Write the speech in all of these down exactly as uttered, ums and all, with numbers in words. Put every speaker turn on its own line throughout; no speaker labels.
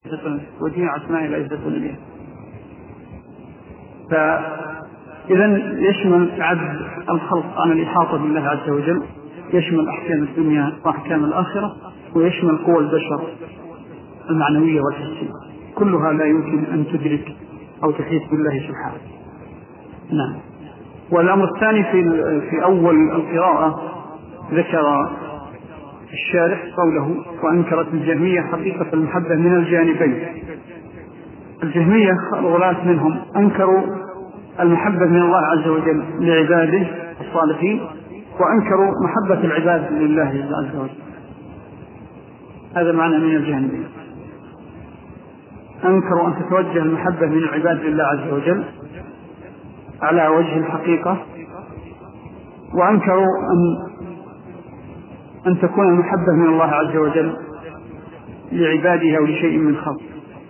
وجميع أسماء لا يثبتون بها. فإذا يشمل عبد الخلق عن الإحاطة بالله عز وجل، يشمل أحكام الدنيا وأحكام الآخرة، ويشمل قوى البشر المعنوية والحسية، كلها لا يمكن أن تدرك أو تحيط بالله سبحانه. نعم. والأمر الثاني في في أول القراءة ذكر الشارح قوله: وأنكرت الجهمية حقيقة المحبة من الجانبين. الجهمية الغلاة منهم أنكروا المحبة من الله عز وجل لعباده الصالحين، وأنكروا محبة العباد لله عز وجل. هذا معنى من الجهمية، أنكروا أن تتوجه المحبة من العباد لله عز وجل على وجه الحقيقة، وأنكروا أن أن تكون المحبة من الله عز وجل لعباده أو لشيء من خلق.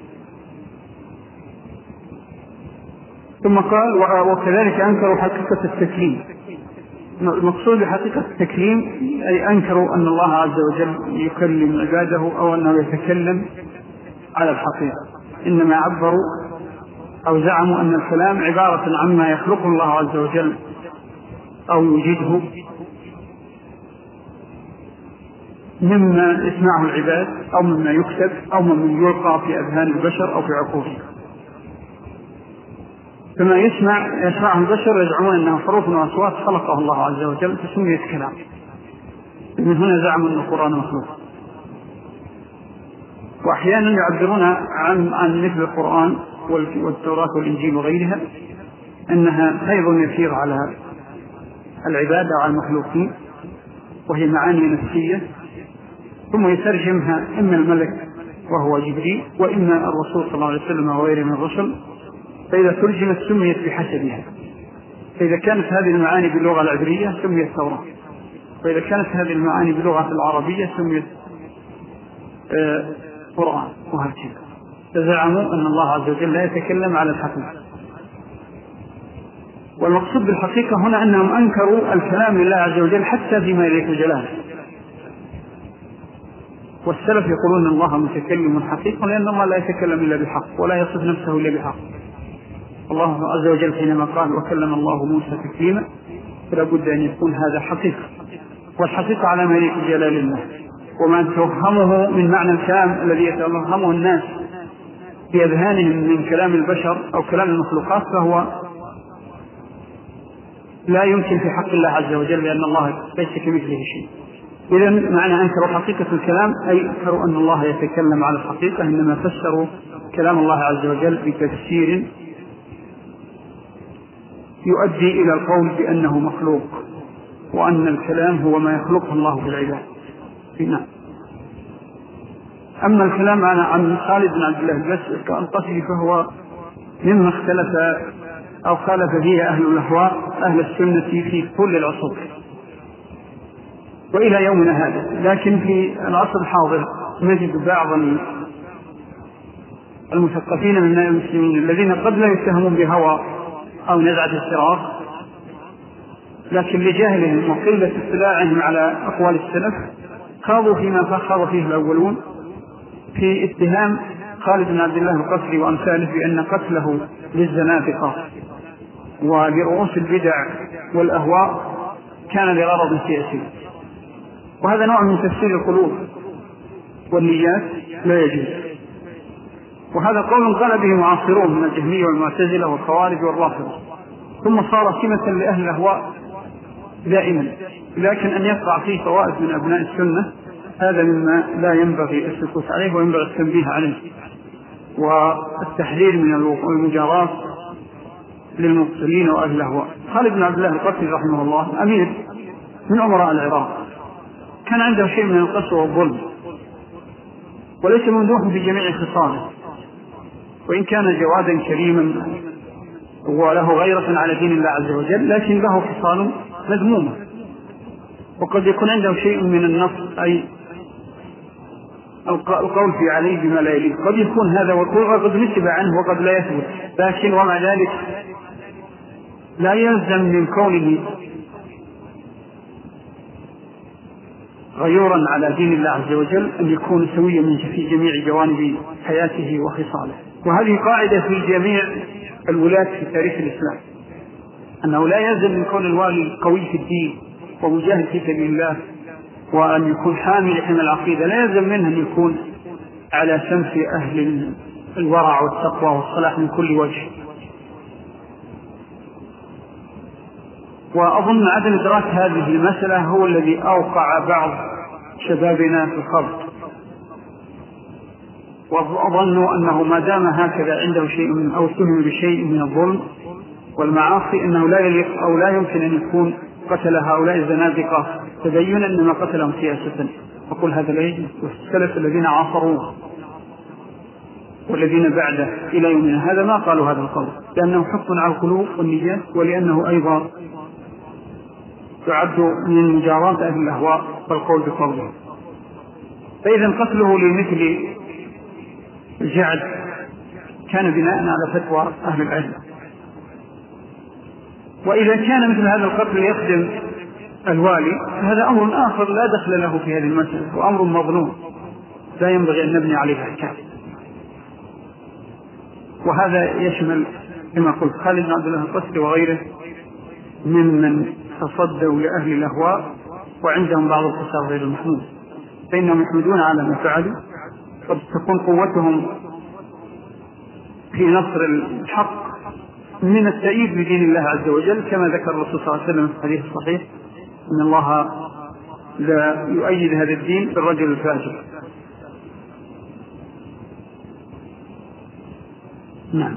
ثم قال: وكذلك أنكروا حقيقة التكليم. المقصود بحقيقة التكليم أي أنكروا أن الله عز وجل يكلم عباده أو أنه يتكلم على الحقيقة، إنما عبروا أو زعموا أن الكلام عبارة عما يخلقه الله عز وجل أو يوجده مما يسمعه العباد أو مما يكتب أو مما يلقى في أذهان البشر أو في عقولهم. فما يسمع يسمعه البشر يزعمون أنها حروف وأصوات خلقه الله عز وجل فسميت كلام، من هنا زعموا أن القرآن مخلوق. وأحيانا يعبرون عن عن مثل القرآن والتوراة والإنجيل وغيرها أنها فيض يسير على العباد أو على المخلوقين، وهي معاني نفسية، ثم يترجمها إما الملك وهو جبريل وإما الرسول صلى الله عليه وسلم وغيره من الرسل، فإذا ترجمت سميت بحسبها. فإذا كانت هذه المعاني باللغة العبرية سميت توراة، وإذا كانت هذه المعاني باللغة العربية سميت آه قرآن، وهكذا. فزعموا أن الله عز وجل لا يتكلم على الحقيقة. والمقصود بالحقيقة هنا أنهم أنكروا الكلام لله عز وجل حتى فيما يليق جلاله. والسلف يقولون أن الله متكلم حقيقة لأن الله لا يتكلم إلا بحق ولا يصف نفسه إلا بحق. الله عز وجل حينما قال: وكلم الله موسى تكليما، فلا بد أن يكون هذا حقيقة، والحقيقة على ما يليق جلال الله. وما توهمه من معنى الكلام الذي يتوهمه الناس في أذهانهم من كلام البشر أو كلام المخلوقات فهو لا يمكن في حق الله عز وجل، لأن الله ليس كمثله شيء. إذن معنى أنكروا حقيقة الكلام أي أنكروا أن الله يتكلم على الحقيقة، إنما فسروا كلام الله عز وجل بتفسير يؤدي إلى القول بأنه مخلوق، وأن الكلام هو ما يخلقه الله في العباد. نعم. أما الكلام عن خالد بن عبد الله القسري فهو مما اختلف أو خالف فيه أهل الأهواء أهل السنة في كل العصور وإلى يومنا هذا. لكن في العصر الحاضر نجد بعض المثقفين من المسلمين الذين قد لا يتهمون بهوى أو نزعة الفراق، لكن لجهلهم وقلة اطلاعهم على أقوال السلف خاضوا فيما خاض فيه الأولون في اتهام خالد بن عبد الله القسري وأمثاله بأن قتله للزنادقة ولرؤوس البدع والأهواء كان لغرض سياسي، وهذا نوع من تفسير القلوب والنيات لا يجوز. وهذا قول قال به معاصرون من الجهمية والمعتزلة والخوارج والرافضة، ثم صار سمة لأهل الأهواء دائما. لكن أن يقع فيه طوائف من أبناء السنة هذا مما لا ينبغي السكوت عليه وينبغي التنبيه عليه، والتحذير من المجاراة للمبطلين وأهل الأهواء. خالد بن عبد الله القسري رحمه الله أمير من أمراء العراق، كان عنده شيء من القسوة والظلم، وليس ممدوح في جميع خصاله، وإن كان جوادا كريما وله غيرة على دين الله عز وجل، لكن له خصال مذمومة، وقد يكون عنده شيء من النص أي القول في عليه بما لا يليق. قد يكون هذا وقد نسب عنه وقد لا يثبت، لكن ومع ذلك لا يلزم من كونه غيورا على دين الله عز وجل أن يكون سويا في جميع جوانب حياته وخصاله. وهذه قاعدة في جميع الولاة في تاريخ الإسلام، أنه لا يلزم من كون الوالي قوي في الدين ومجاهد في سبيل الله وأن يكون حامل لحمى العقيدة، لا يلزم منه أن يكون على سنف أهل الورع والتقوى والصلاح من كل وجه. وأظن عدم إدراك هذه المسألة هو الذي أوقع بعض شبابنا في الخلط، وأظنوا أنه ما دام هكذا عنده شيء من أو اتهم بشيء من الظلم والمعاصي أنه لا يليق أو لا يمكن أن يكون قتل هؤلاء الزنادقة تدينا إنما قتلهم سياسة. أقول هذا لا يجوز. والسلف الذين عاصروه والذين بعده إلى يومنا هذا ما قالوا هذا القول، لأنه حق على القلوب والنيات، ولأنه أيضا يعد من مجاراة أهل الأهواء والقول بقوله. فإذا قتله لمثل الجعد كان بناء على فتوى أهل العلم. وإذا كان مثل هذا القتل يخدم الوالي هذا أمر آخر لا دخل له في هذه المسألة، وأمر مظنون لا ينبغي أن نبني عليه أحكام. وهذا يشمل كما قلت خالد بن عبد الله القسري وغيره ممن تصدوا لأهل الأهواء وعندهم بعض الفساد غير المحمود، فإنهم يحمدون على ما فعلوا، قد تكون قوتهم في نصر الحق من التأييد بدين الله عز وجل، كما ذكر الرسول صلى الله عليه وسلم في الحديث الصحيح إن الله لا يؤيد هذا الدين بالرجل الفاجر. نعم.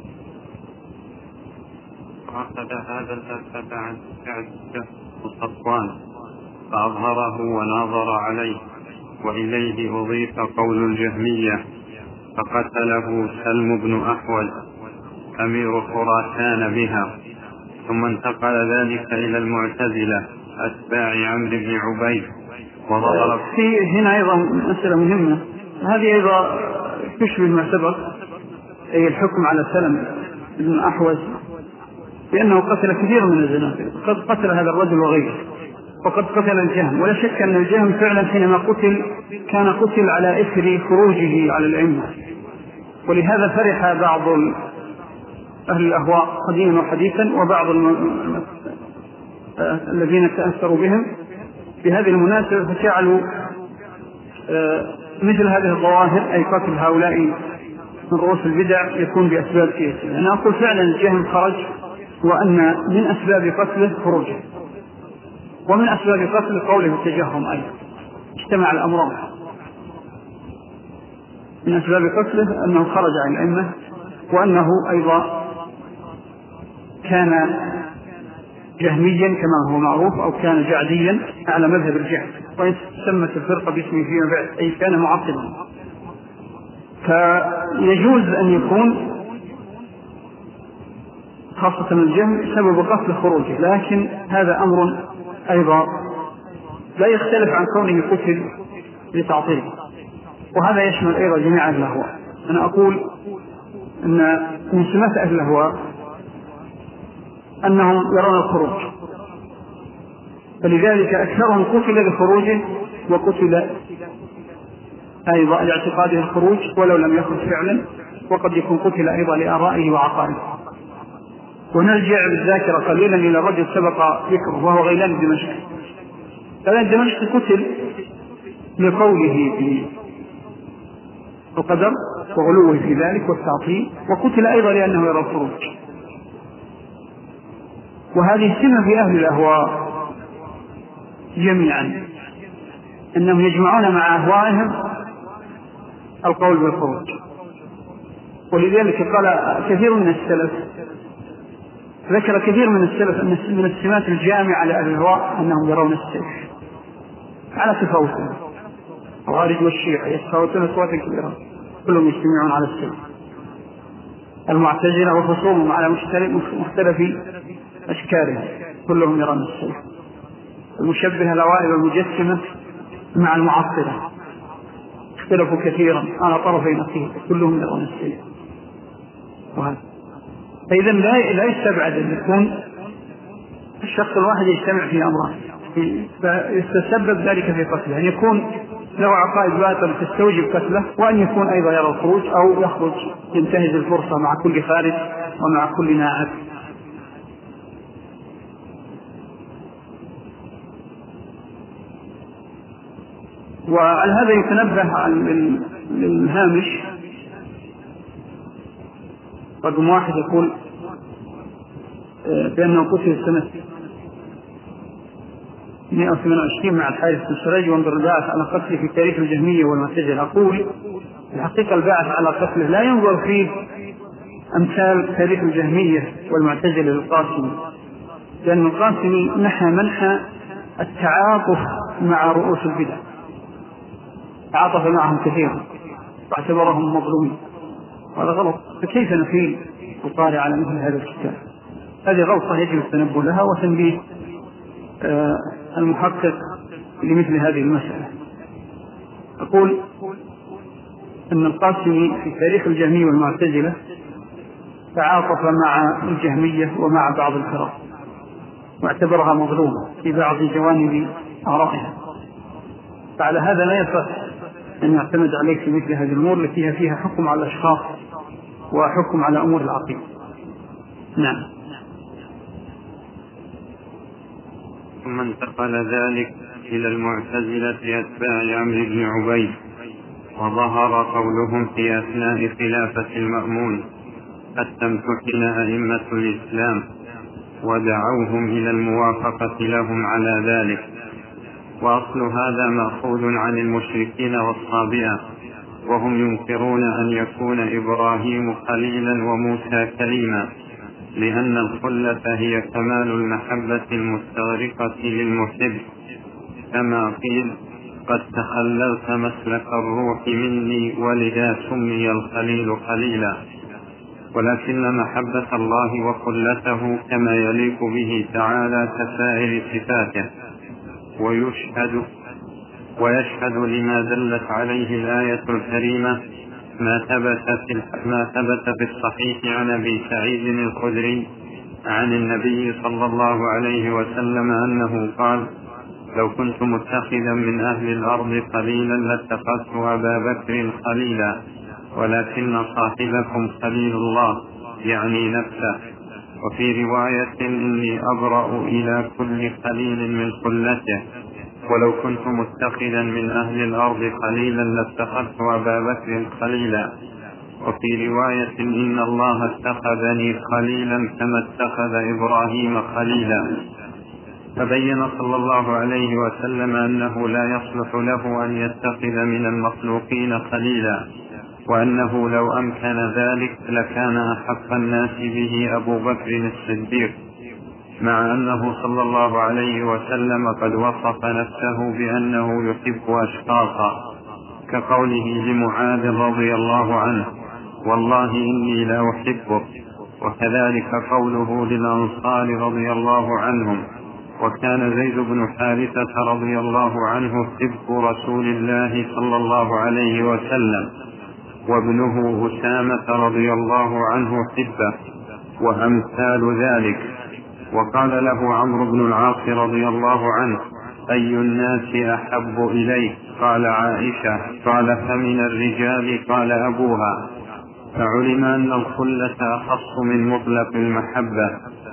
أخذ هذا الأسد عن سعد صفوان فأظهره وناظر عليه، وإليه أضيف قول الجهمية فقتله سلم بن أحول أمير خراسان بها، ثم انتقل ذلك إلى المعتزلة أتباع عمرو بن عبيد وظهر
في هنا أيضا مسألة مهمة، هذه أيضا تشبه ما سبق، أي الحكم على سلم بن أحوز لأنه قتل كثير من الزنادقة، قد قتل هذا الرجل وغيره، وقد قتل الجهم، ولا شك أن الجهم فعلا حينما قتل كان قتل على إثر خروجه على الأئمة، ولهذا فرح بعض أهل الأهواء قديما وحديثا وبعض الم... الذين تأثروا بهم بهذه المناسبة فجعلوا مثل هذه الظواهر أي قتل هؤلاء من رؤوس البدع يكون بأسباب سياسية. أنا أقول فعلا الجهم خرج، وأن من أسباب قتله خروجه، ومن أسباب قتله قوله التجهم أيضا، اجتمع الأمران. من أسباب قتله أنه خرج عن الأئمة، وأنه أيضا كان جهميا كما هو معروف، أو كان جعديا على مذهب الجعد، وإن سمت الفرقة باسمه فيما بعد، أي كان معطلا. فيجوز أن يكون خاصة الجهم سبب قتل خروجه، لكن هذا أمر أيضا لا يختلف عن كونه قتل لتعطيله، وهذا يشمل أيضا جميع أهل الأهواء. أنا أقول أن من سمات أهل الأهواء أنهم يرون الخروج، فلذلك أكثرهم قتل بخروجه، وقتل أيضا لاعتقاده الخروج ولو لم يخرج فعلا، وقد يكون قتل أيضا لآرائه وعقائده. ونرجع بالذاكرة قليلا إلى رجل سبق ذكره وهو غيلان دمشق. غيلان دمشق قتل لقوله بالقدر وغلوه في ذلك والتعطيل، وقتل أيضا لأنه يرى الخروج. وهذه سمة في أهل الأهواء جميعا، أنهم يجمعون مع أهوائهم القول بالخروج. ولذلك قال كثير من السلف، ذكر كثير من السلف أن من السمات الجامعة لأهل الأهواء أنهم يرون السيف على تفاوتهم. الخوارج والشيعة يتفاوتون أصواتا كبيرة، كلهم يجتمعون على السيف. المعتزلة وخصومهم على مختلف أشكالهم كلهم يرون السيف. المشبهة الأوائل والمجسمة مع المعطلة اختلفوا كثيرا على طرفي نقيض، كلهم يرون السيف. وهذا فإذا لا يستبعد أن يكون الشخص الواحد يجتمع في أمران، فيتسبب ذلك في قتله، أن يكون له عقائد باطلة تستوجب قتله، وأن يكون أيضا يرى الخروج أو يخرج ينتهز الفرصة مع كل فارس ومع كل ناعم. وعلى هذا يتنبه للهامش رقم واحد يقول بأنه قتل سنة مئة وثمانية وعشرين مع الحارث بن سريج، وانظر الباعث على قتله في تاريخ الجهمية والمعتزلة. أقول الحقيقة الباعث على قتله لا ينظر فيه أمثال تاريخ الجهمية والمعتزلة للقاسمي، لأن القاسمي نحى منحى التعاطف مع رؤوس البدع، تعاطف معهم كثيرا واعتبرهم مظلومين، هذا غلط. فكيف نفيل القارئ على مثل هذا الكتاب؟ هذه غلطة يجب التنبه لها وتنبيه آه المحقق لمثل هذه المسألة. أقول أن القاسمي في تاريخ الجهمية والمعتزلة تعاطف مع الجهمية ومع بعض الفرق واعتبرها مظلومة في بعض جوانب آرائها، فعلى هذا لا يصح أن يعتمد عليك في مثل هذه الأمور التي فيها حكم على الأشخاص وحكم على أمور العقيدة. نعم.
ثم انتقل ذلك إلى المعتزلة أتباع عمرو بن عبيد، وظهر قولهم في أثناء خلافة المأمون حتى امتحن أئمة الإسلام ودعوهم إلى الموافقة لهم على ذلك. وأصل هذا مأخوذ عن المشركين والصابئة، وهم ينكرون أن يكون إبراهيم خليلا وموسى كليما، لأن الخلة هي كمال المحبة المستغرقة للمحب، كما قيل قد تخللت مسلك الروح مني ولذا سمي الخليل خليلا. ولكن محبة الله وخلته كما يليق به تعالى كسائر صفاته، ويشهد ويشهد لما دلت عليه الآية الكريمة ما ثبت في ما ثبت في الصحيح عن أبي سعيد الخدري عن النبي صلى الله عليه وسلم أنه قال: لو كنت متخذا من أهل الأرض قليلا لاتخذت أبا بكر خليلا، ولكن صاحبكم خليل الله، يعني نفسه. وفي رواية: إني أبرأ إلى كل خليل من خلته، ولو كنت متخذا من أهل الأرض خليلا لاتخذت أبا بكر خليلا. وفي رواية: إن الله اتخذني خليلا كما اتخذ إبراهيم خليلا. فبين صلى الله عليه وسلم أنه لا يصلح له أن يتخذ من المخلوقين خليلا، وأنه لو أمكن ذلك لكان أحق الناس به أبو بكر الصديق، مع أنه صلى الله عليه وسلم قد وصف نفسه بأنه يحب أشخاصا، كقوله لمعاذ رضي الله عنه: والله إني لا أحبك. وكذلك قوله للأنصار رضي الله عنهم. وكان زيد بن حارثة رضي الله عنه حب رسول الله صلى الله عليه وسلم، وابنه أسامة رضي الله عنه حبه، وأمثال ذلك. وقال له عمرو بن العاص رضي الله عنه: أي الناس أحب إليك؟ قال: عائشة. قال: فمن الرجال؟ قال: أبوها. فعلم أن الخلة أخص من مطلق المحبة،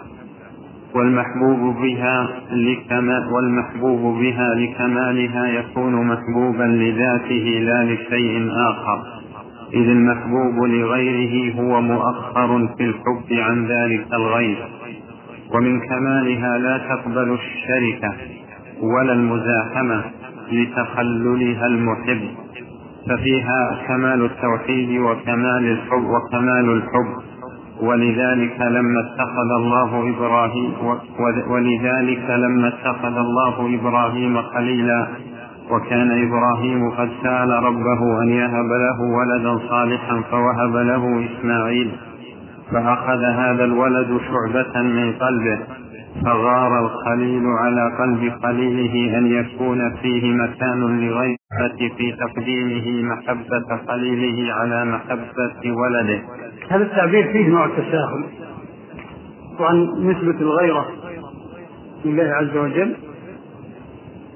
والمحبوب بها لكمال والمحبوب بها لكمالها يكون محبوبا لذاته لا لشيء آخر، إذ المحبوب لغيره هو مؤخر في الحب عن ذلك الغير. ومن كمالها لا تقبل الشركة ولا المزاحمة لتخللها المحب، ففيها كمال التوحيد وكمال الحب وكمال الحب ولذلك لما اتخذ الله إبراهيم ولذلك لما اتخذ الله إبراهيم خليلا، وكان إبراهيم قد سأل ربه أن يهب له ولدا صالحا فوهب له إسماعيل، فأخذ هذا الولد شعبة من قلبه، فغار الخليل على قلب خليله أن يكون فيه مكان لغيره في تقديمه محبة خليله على محبة ولده.
هذا التعبير فيه نوع تساهل، طبعا نسبة الغيرة لله عز وجل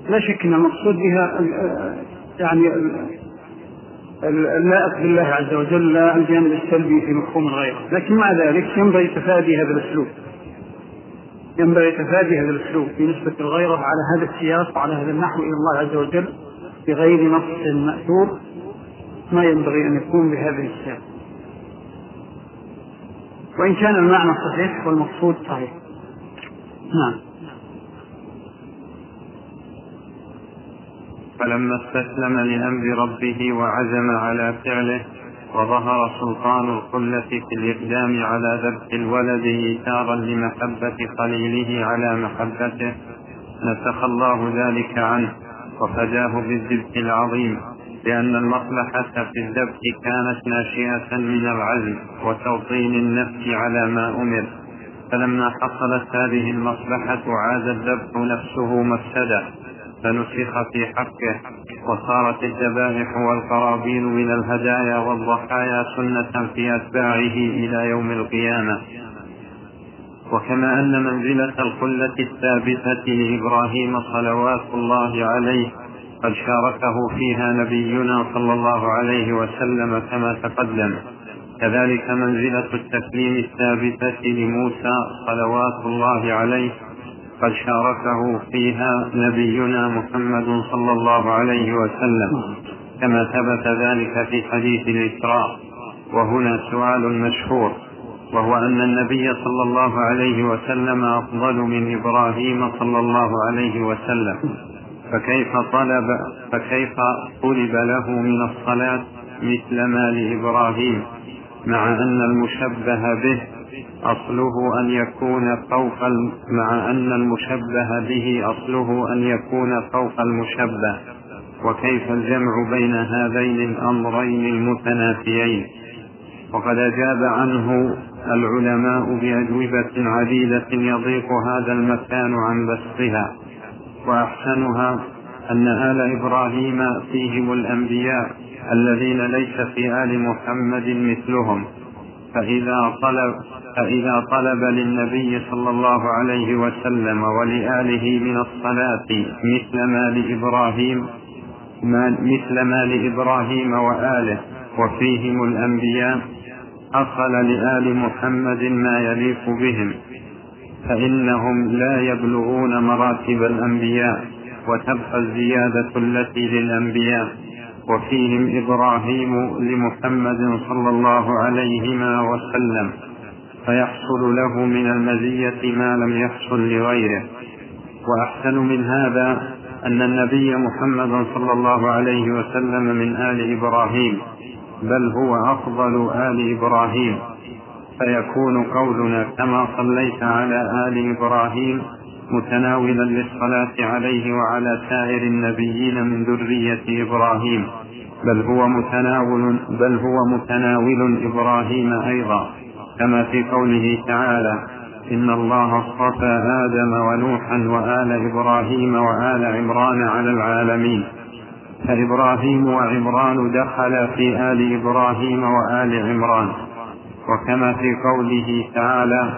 لا شك أن المقصود بها يعني اللائق بالله عز وجل، لا الجانب السلبي في مفهوم الغيرة. لكن مع ذلك ينبغي تفادي هذا الأسلوب، ينبغي تفادي هذا الأسلوب في نسبة الغيرة على هذا السياق وعلى هذا النحو إلى الله عز وجل بغير نص مأثور، ما ينبغي أن يكون بهذه السياق، وإن كان المعنى صحيح والمقصود صحيح. نعم.
فلما استسلم لأمر ربه وعزم على فعله وظهر سلطان الخلة في الإقدام على ذبح الولد إيثارا لمحبة خليله على محبته، نسخ الله ذلك عنه وفداه بالذبح العظيم، لأن المصلحة في الذبح كانت ناشئة من العزم وتوطين النفس على ما أمر، فلما حصلت هذه المصلحة عاد الذبح نفسه مفسدة فنسخ في حقه، وصارت الذبائح والقرابين من الهدايا والضحايا سنة في أتباعه إلى يوم القيامة. وكما أن منزلة الخلة الثابتة لإبراهيم صلوات الله عليه قد شاركه فيها نبينا صلى الله عليه وسلم كما تقدم، كذلك منزلة التسليم الثابتة لموسى صلوات الله عليه قد شاركه فيها نبينا محمد صلى الله عليه وسلم كما ثبت ذلك في حديث الإسراء. وهنا سؤال مشهور، وهو أن النبي صلى الله عليه وسلم أفضل من إبراهيم صلى الله عليه وسلم، فكيف طلب فكيف طلب له من الصلاة مثل ما لإبراهيم، مع أن المشبه به أصله أن يكون فوق مع أن المشبه به أصله أن يكون فوق المشبه؟ وكيف الجمع بين هذين الأمرين المتنافيين؟ وقد أجاب عنه العلماء بأجوبة عديدة يضيق هذا المكان عن بسطها، وأحسنها أن آل إبراهيم فيهم الأنبياء الذين ليس في آل محمد مثلهم، فإذا طلب, فإذا طلب للنبي صلى الله عليه وسلم ولآله من الصلاة مثل ما لإبراهيم ما مثل ما لإبراهيم وآله وفيهم الأنبياء، حصل لآل محمد ما يليق بهم، فإنهم لا يبلغون مراتب الأنبياء، وتبقى الزيادة التي للأنبياء، وفيهم إبراهيم لمحمد صلى الله عليه وسلم، فيحصل له من المزية ما لم يحصل لغيره. وأحسن من هذا أن النبي محمد صلى الله عليه وسلم من آل إبراهيم، بل هو أفضل آل إبراهيم، فيكون قولنا كما صليت على آل إبراهيم متناولا للصلاة عليه وعلى سائر النبيين من ذرية إبراهيم، بل هو متناول بل هو متناول إبراهيم أيضا، كما في قوله تعالى: إن الله اصطفى آدم ونوحا وآل إبراهيم وآل عمران على العالمين، فإبراهيم وعمران دخل في آل إبراهيم وآل عمران. وكما في قوله تعالى: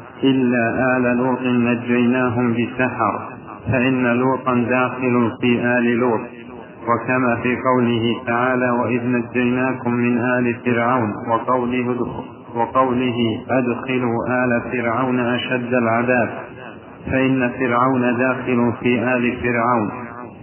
إلا آل لوط نجيناهم بسحر، فإن لوطا داخل في آل لوط. وكما في قوله تعالى: وإذ نجيناكم من آل فرعون، وقوله, وقوله أدخلوا آل فرعون أشد العذاب، فإن فرعون داخل في آل فرعون.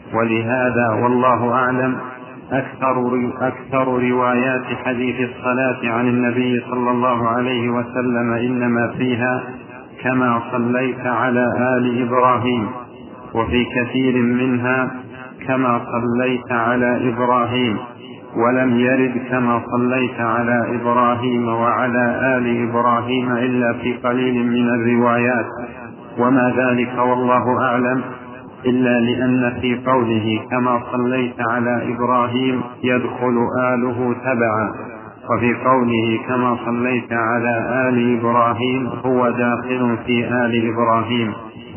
ولهذا والله أعلم أكثر, أكثر روايات حديث الصلاة عن النبي صلى الله عليه وسلم إنما فيها كما صليت على آل إبراهيم، وفي كثير منها كما صليت على إبراهيم، ولم يرد كما صليت على إبراهيم وعلى آل إبراهيم إلا في قليل من الروايات، وما ذلك والله أعلم إلا لأن في قوله كما صليت على إبراهيم يدخل آله تبعا، وفي قوله كما صليت على آل إبراهيم هو داخل في آل إبراهيم.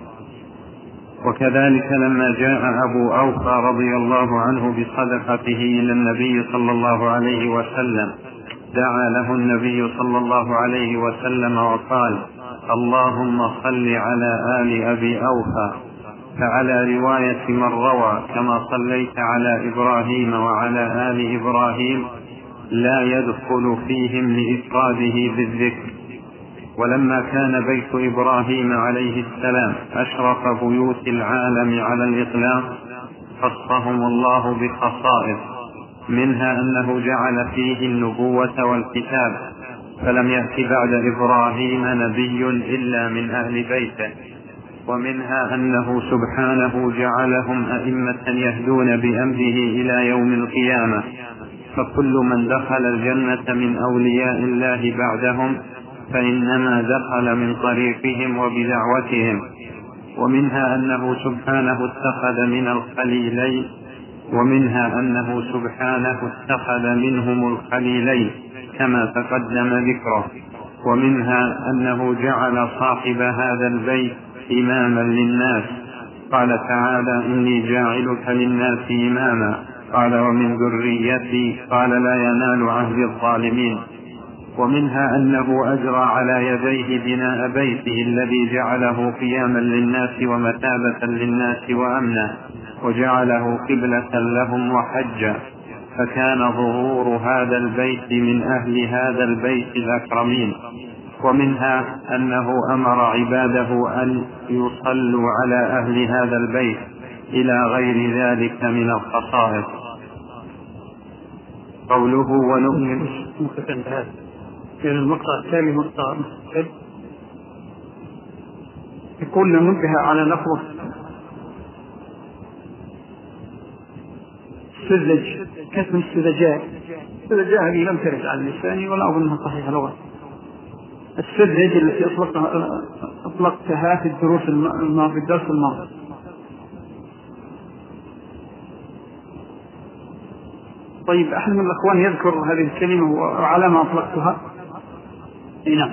وكذلك لما جاء أبو أوفى رضي الله عنه بصدقته إلى النبي صلى الله عليه وسلم، دعا له النبي صلى الله عليه وسلم وقال: اللهم صل على آل أبي أوفى، فعلى رواية من روى كما صليت على إبراهيم وعلى آل إبراهيم لا يدخل فيهم لإفراده بالذكر. ولما كان بيت إبراهيم عليه السلام أشرف بيوت العالم على الإطلاق خصهم الله بخصائص، منها أنه جعل فيه النبوة والكتاب، فلم يأت بعد إبراهيم نبي إلا من أهل بيته. ومنها أنه سبحانه جعلهم أئمة يهدون بأمره إلى يوم القيامة، فكل من دخل الجنة من أولياء الله بعدهم فإنما دخل من طريقهم وبدعوتهم. ومنها أنه سبحانه اتخذ من الخليلين ومنها أنه سبحانه اتخذ منهم الخليلين كما تقدم ذكره. ومنها أنه جعل صاحب هذا البيت إماما للناس، قال تعالى إني جاعلك للناس إماما، قال ومن ذريتي، قال لا ينال عهد الظالمين. ومنها أنه أجرى على يديه بناء بيته الذي جعله قياما للناس ومثابة للناس وأمنا، وجعله قبلة لهم وحجا، فكان ظهور هذا البيت من أهل هذا البيت الأكرمين. ومنها أنه أمر عباده أن يصلوا على أهل هذا البيت إلى غير ذلك من الخصائص. قوله ونؤمن
في المقطع الثاني مقطع يقول ننبه على لفظ السذج كاسم السذجاء. السذجاء هذه لم ترد على اللسان ولا أظنها صحيحة لغة. السذج التي أطلقتها, أطلقتها في الدروس الماضية في الدرس الماضي. طيب أحد من الأخوان يذكر هذه الكلمة وعلى ما أطلقتها؟ نعم.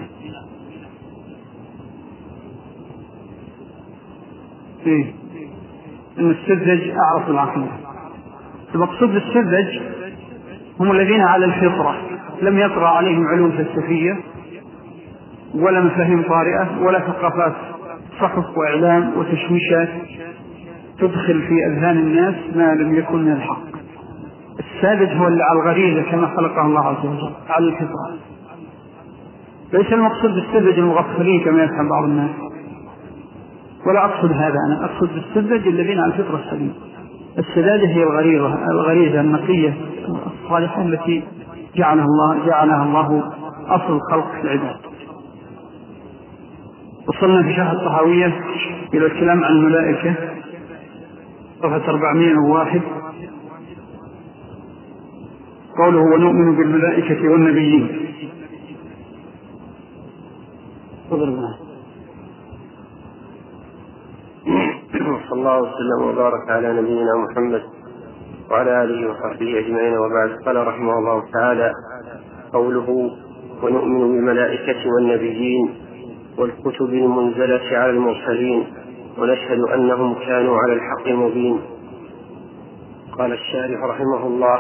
إيه إن السذج أعرف العقل. المقصود بالسذج هم الذين على الفطرة لم يطرأ عليهم علوم فلسفية ولا مفاهيم طارئة ولا ثقافات صحف وإعلام وتشويشات تدخل في أذهان الناس ما لم يكن من الحق. الساذج هو اللي على الغريزة كما خلقه الله عز وجل على الفطرة. ليس المقصود بالسذج المغفلين كما يفهم بعض الناس، ولا أقصد هذا. أنا أقصد بالسذج الذين على الفطرة السليمة. السذاجة هي الغريزة الغريزة النقية الصالحة التي جعلها الله جعلها الله أصل خلق العباد. وصلنا في شرح الطحاوية إلى الكلام عن الملائكة صفحة أربعمائة وواحد. قوله ونؤمن بالملائكة والنبيين.
صلى الله وسلم وبارك على نبينا محمد وعلى آله وصحبه أجمعين، وبعد. قال رحمه الله تعالى: قوله ونؤمن بالملائكة والنبيين والكتب المنزلة على المرسلين ونشهد أنهم كانوا على الحق المبين. قال الشارح رحمه الله: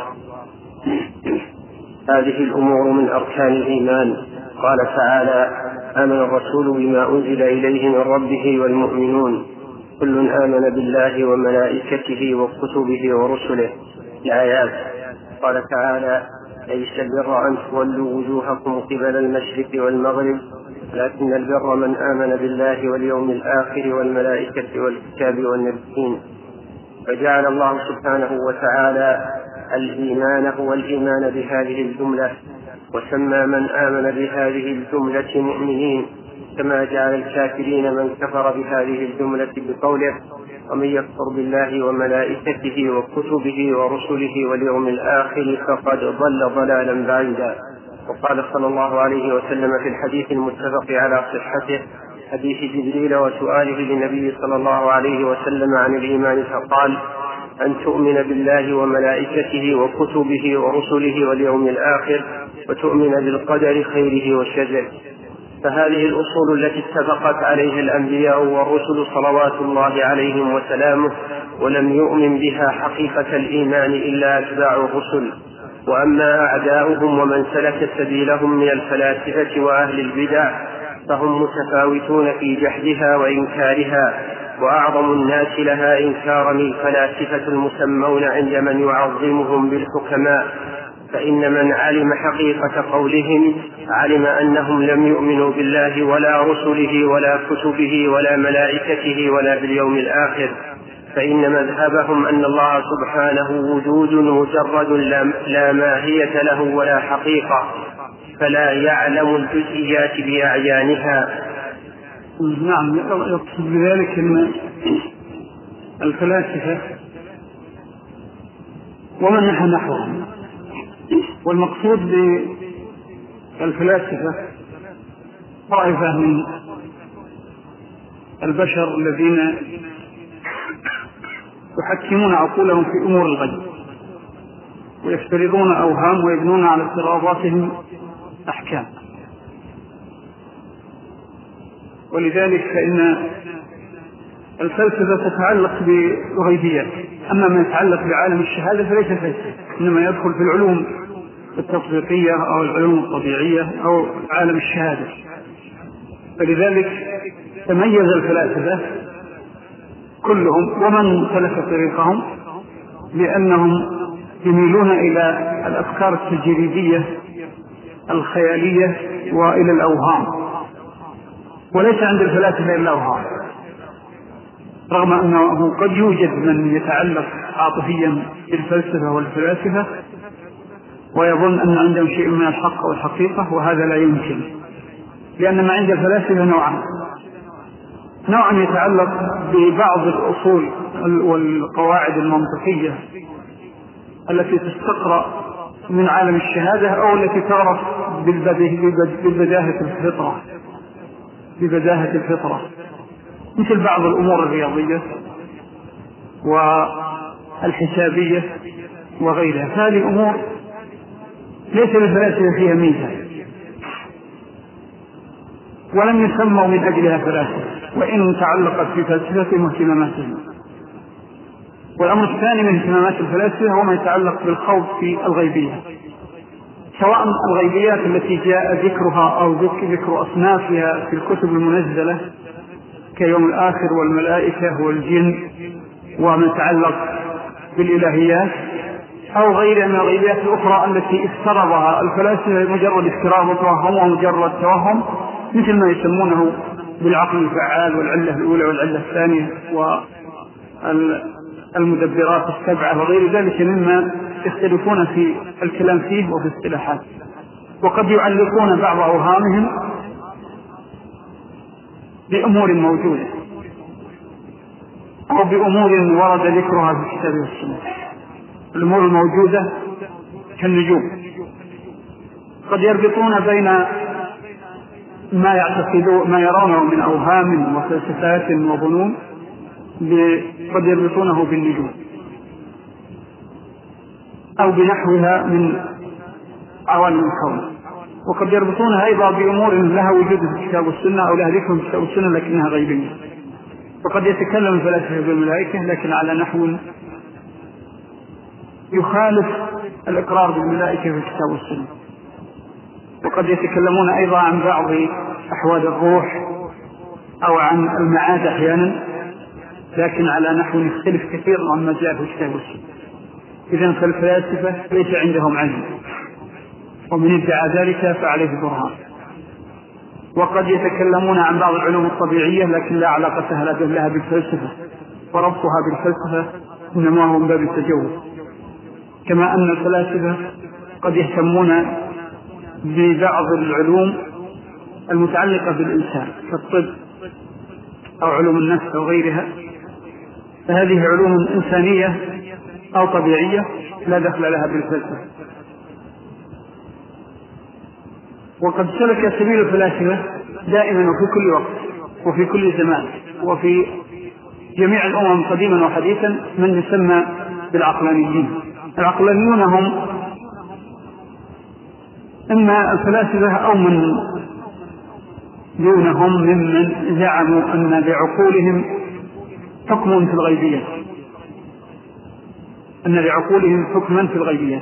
هذه الأمور من أركان الإيمان. قال تعالى: آمن الرسول بما أنزل إليه من ربه والمؤمنون كل آمن بالله وملائكته وكتبه ورسله. الآيات. قال تعالى: ليس البر أن تولوا وجوهكم قبل المشرق والمغرب لكن البر من آمن بالله واليوم الآخر والملائكة والكتاب والنبيين. فجعل الله سبحانه وتعالى الإيمان هو الإيمان بهذه الجملة، وسمى من آمن بهذه الجملة مؤمنين، كما جعل الكافرين من كفر بهذه الجملة بقوله: ومن يكفر بالله وملائكته وكتبه ورسله واليوم الآخر فقد ضل ضلالا بعيدا. وقال صلى الله عليه وسلم في الحديث المتفق على صحته، حديث جبريل وسؤاله للنبي صلى الله عليه وسلم عن الإيمان، فقال: أن تؤمن بالله وملائكته وكتبه ورسله واليوم الآخر وتؤمن بالقدر خيره وشره. فهذه الأصول التي اتفقت عليها الأنبياء والرسل صلوات الله عليهم وسلامه، ولم يؤمن بها حقيقة الإيمان إلا أتباع الرسل. وأما أعداؤهم ومن سلك سبيلهم من الفلاسفة وأهل البدع فهم متفاوتون في جحدها وإنكارها، وأعظم الناس لها إنكارا الفلاسفة المسمون عند من يعظمهم بالحكماء، فإن من علم حقيقة قولهم علم أنهم لم يؤمنوا بالله ولا رسله ولا كتبه ولا ملائكته ولا باليوم الآخر، فإن مذهبهم أن الله سبحانه وجود مجرد لا ماهية له ولا حقيقة، فلا يعلم الجزئيات بأعيانها.
نعم، يقصد بذلك أن الفلاسفة ومن نحن نحوهم، والمقصود بالفلاسفة طائفة من البشر الذين يحكمون عقولهم في أمور الغيب ويفترضون أوهام ويبنون على افتراضاتهم أحكام. ولذلك فإن الفلسفة تتعلق بالغيبيات، أما ما يتعلق بعالم الشهادة فليس فلسفة، إنما يدخل في العلوم التطبيقية أو العلوم الطبيعية أو عالم الشهادة. فلذلك تميز الفلاسفة كلهم ومن سلك طريقهم لأنهم يميلون إلى الأفكار التجريبية الخيالية وإلى الأوهام، وليس عند الفلاسفة إلا أوهام، رغم أنه قد يوجد من يتعلق عاطفيا بالفلسفة والفلاسفة ويظن أن عندهم شيء من الحق والحقيقة، وهذا لا يمكن، لأن ما عند الفلاسفة نوعان: نوع يتعلق ببعض الأصول والقواعد المنطقية التي تستقرأ من عالم الشهادة أو التي تعرف بالبداهة الفطرة ببداهة الفطرة مثل بعض الأمور الرياضية والحسابية وغيرها. هذه الأمور ليس للفلاسفة فيها ميزة ولم يسموا من أجلها فلاسفة، وإن تعلقت في فلسفتهم واهتماماتهم. والأمر الثاني من اهتمامات الفلاسفة هو ما يتعلق بالخوض في الغيبية، سواء الغيبيات التي جاء ذكرها أو ذكر أصنافها في الكتب المنزلة كيوم الآخر والملائكة والجن وما يتعلق بالإلهيات، أو غيرها من الغيبيات الأخرى التي افترضها الفلاسفة مجرد افتراض وتوهم ومجرد توهم، مثل ما يسمونه بالعقل الفعال والعلة الأولى والعلة الثانية والمدبرات السبعة وغير ذلك مما يختلفون في الكلام فيه وفي اصطلاحات. وقد يعلقون بعض أوهامهم بأمور موجودة أو بأمور ورد ذكرها في الكتاب والسنة. الأمور الموجودة كالنجوم، قد يربطون بين ما يعتقدون ما يرونه من أوهام وفلسفات وظنون قد يربطونه بالنجوم أو بنحوها من عوالم الكون، وقد يربطونها أيضا بأمور لها وجود في الكتاب والسنة أو لها ذكر في الكتاب والسنة لكنها غيبية. وقد يتكلم الفلاسفة بالملائكة لكن على نحو يخالف الإقرار بالملائكة في الكتاب والسنة. وقد يتكلمون أيضا عن بعض أحوال الروح أو عن المعاد أحيانا لكن على نحو يختلف كثير عما جاء في الكتاب والسنة. إذن فالفلاسفة ليس عندهم علم، ومن ادعى ذلك فعليه برهان. وقد يتكلمون عن بعض العلوم الطبيعية لكن لا علاقة لها بالفلسفة، وربطها بالفلسفة إنما هو من باب التجوز. كما أن الفلاسفة قد يهتمون ببعض العلوم المتعلقة بالإنسان كالطب أو علوم النفس أو غيرها، فهذه علوم إنسانية أو طبيعية لا دخل لها بالفلسفة. وقد سلك سبيل الفلاسفة دائما وفي كل وقت وفي كل زمان وفي جميع الأمم قديما وحديثا من يسمى بالعقلانيين. العقلانيون هم إما الفلاسفة أو من دونهم ممن زعموا أن بعقولهم حكم في الغيبية أن لعقولهم حكما في الغيبية.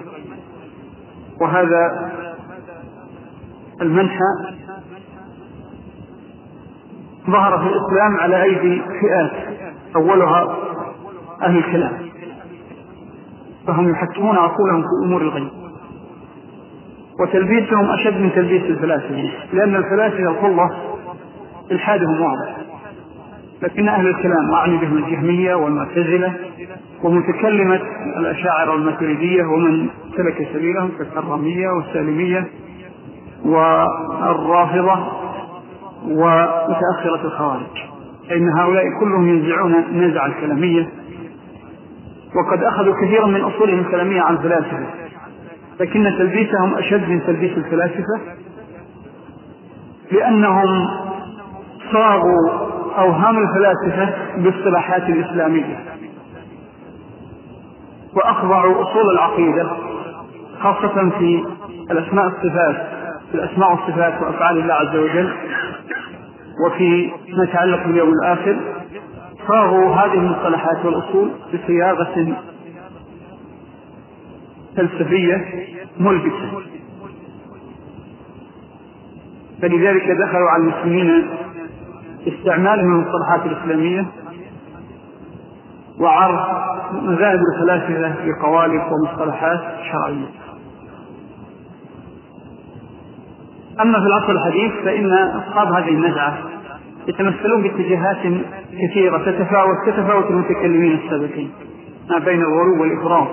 وهذا المنحى ظهر في الإسلام على أيدي فئات أولها أهل الكلام، فهم يحكمون عقولهم في أمور الغيب، وتلبيسهم أشد من تلبيس الفلاسفة، لأن الفلاسفة الخلة إلحادهم واضح، لكن أهل الكلام أعني بهم الجهمية والمعتزلة ومتكلمة الأشاعرة والماتريدية ومن سلك سبيلهم كالكرامية والسالمية والرافضة ومتأخرة الخوارج، فإن هؤلاء كلهم ينزعون نزع الكلامية، وقد أخذوا كثيرا من أصولهم الكلامية عن الفلاسفة، لكن تلبيسهم أشد من تلبيس الفلاسفة، لأنهم صاغوا أوهام الفلاسفة باصطلاحات الإسلامية، وأخضعوا أصول العقيدة خاصة في الأسماء الصفات في الأسماء والصفات وأفعال الله عز وجل، وفي ما يتعلق باليوم الآخر صاغوا هذه المصطلحات والأصول بصياغة فلسفية ملبسة، فلذلك دخلوا على المسلمين استعمالهم المصطلحات الإسلامية وعرض مذاهب الفلاسفة بقوالب ومصطلحات شرعية. أما في العصر الحديث فإن أصحاب هذه النزعة يتمثلون باتجاهات كثيرة تتفاوت كتفاوت المتكلمين السابقين ما بين الغلو والإفراط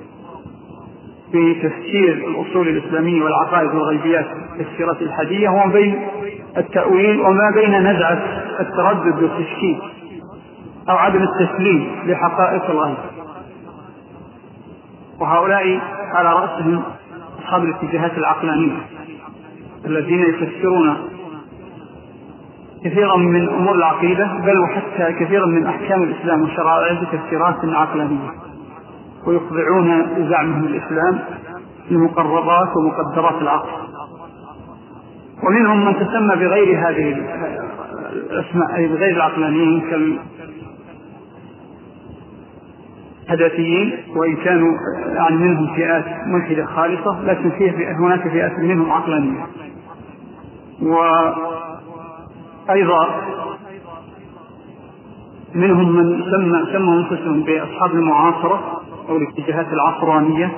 في تفسير الأصول الإسلامية والعقائد والغيبيات التفسيرات الحدية، وما بين التأويل وما بين نزعة التردد والتشكيك أو عدم التسليم لحقائق الغيب. وهؤلاء على رأسهم أصحاب الاتجاهات العقلانية الذين يفسرون كثيرا من أمور العقيدة بل وحتى كثيرا من أحكام الإسلام وشرائعه بتفسيرات عقلانية، ويخضعون بزعمهم الإسلام لمقررات ومقدرات العقل. ومنهم من تسمى بغير هذه الأسماء أي بغير العقلانيين كالحداثيين، وإن كانوا يعني منهم فئات ملحدة خالصة، لكن فيه هناك فئات منهم عقلانية. وأيضا منهم من سمى سمى انفسهم بأصحاب المعاصرة أو الاتجاهات العصرانية،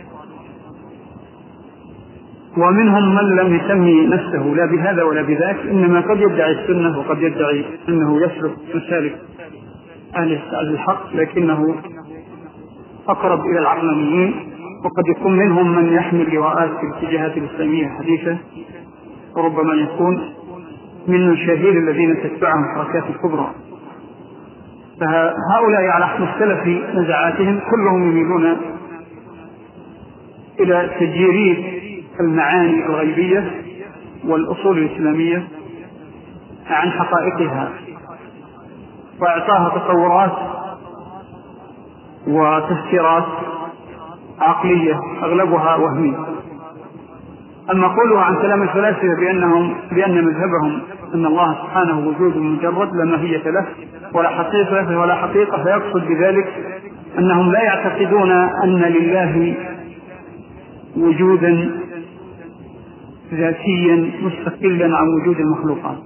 ومنهم من لم يسمي نفسه لا بهذا ولا بذاك، إنما قد يدعي السنة وقد يدعي أنه يسلك مسالك أهل الحق، لكنه أقرب إلى العقلانيين. وقد يكون منهم من يحمل لواءات في الاتجاهات الإسلامية الحديثة، وربما يكون من المشاهير الذين تتبعهم الحركات الكبرى. فهؤلاء على مختلف نزعاتهم كلهم يميلون إلى تجريد المعاني الغيبية والأصول الإسلامية عن حقائقها وإعطاها تصورات وتفسيرات عقلية أغلبها وهمية. أما قولها عن كلام الفلاسفة بأنهم بأن مذهبهم أن الله سبحانه وجود مجرد لا ماهية له ولا حقيقة ولا حقيقة، فيقصد بذلك أنهم لا يعتقدون أن لله وجودا ذاتيا مستقلا عن وجود المخلوقات.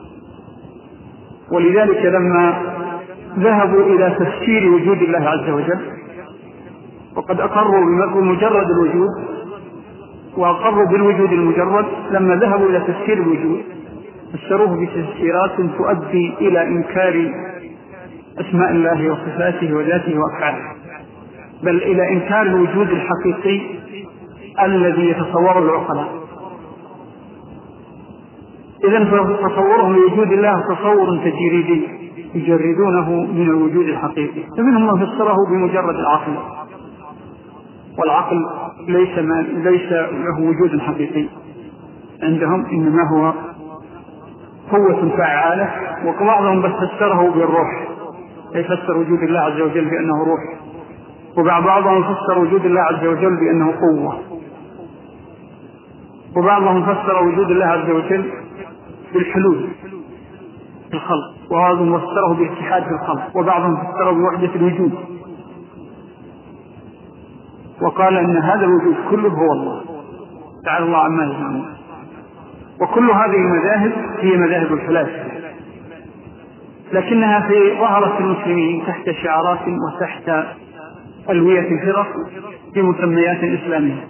ولذلك لما ذهبوا إلى تفسير وجود الله عز وجل وقد أقروا بمجرد الوجود وأقروا بالوجود المجرد، لما ذهبوا إلى تفسير الوجود فسروه بتفسيرات تؤدي إلى إنكار أسماء الله وصفاته وذاته وأفعاله، بل إلى إنكار الوجود الحقيقي الذي يتصوره العقلاء. إذن فتصورهم لوجود الله تصور تجريدي يجردونه من الوجود الحقيقي. فمنهم من فسره بمجرد العقل، والعقل ليس, ما ليس له وجود حقيقي عندهم، إنما هو قوة فعالة. وبعضهم بس فسره بالروح، يفسر وجود الله عز وجل بأنه روح، وبعضهم فسر وجود الله عز وجل بأنه قوة، وبعضهم فسر وجود الله عز وجل بالحلول في الخلق، وبعضهم فسره بالاتحاد في الخلق، وبعضهم فسره بوحدة الوجود، وقال أن هذا الوجود كله هو الله تعالى الله عما يزعمون. وكل هذه المذاهب هي مذاهب الفلاسفة، لكنها في ظهرت المسلمين تحت شعارات وتحت ألوية الفرق بمسميات إسلامية،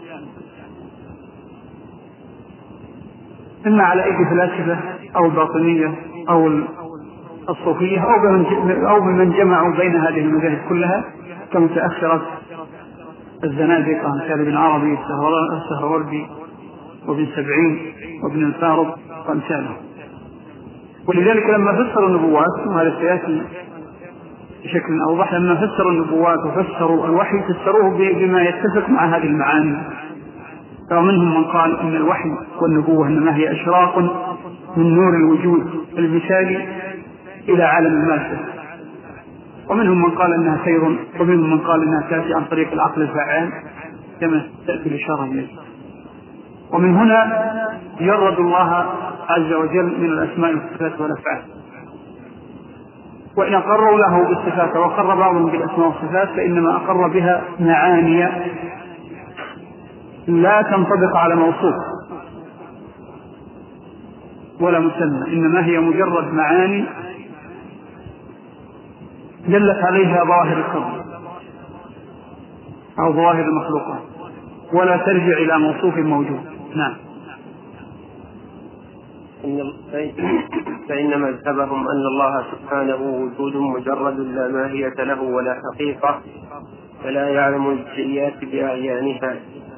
إما على أيدي فلاسفة أو الباطنية أو الصوفية أو بمن جمعوا بين هذه المذاهب كلها كمتأخرة الزنادقة مثل ابن عربي السهروردي وابن سبعين وابن الفارض وأمثاله. ولذلك لما فسروا النبوات، وهذا سيأتي بشكل أوضح، لما فسروا النبوات وفسروا الوحي فسروه بما يتفق مع هذه المعاني. فمنهم من قال إن الوحي والنبوة إنما هي إشراق من نور الوجود المثالي إلى عالم المادة، ومنهم من قال إنها خير، ومنهم من قال إنها تأتي عن طريق العقل الفعال كما تأتي الإشارة إليه. ومن هنا يرد الله عز وجل من الأسماء والصفات والأفعال، وإن أقروا له بالصفات وأقر بعضهم بالأسماء والصفات فإنما أقر بها معاني لا تنطبق على موصوف ولا مسمى، إنما هي مجرد معاني دلت عليها ظواهر الكون أو ظواهر المخلوقات ولا ترجع إلى موصوف موجود. نعم.
فإن مذهبهم أن الله سبحانه وجود مجرد لا ماهية له ولا حقيقة، فلا يعلم الجزئيات بأعيانها.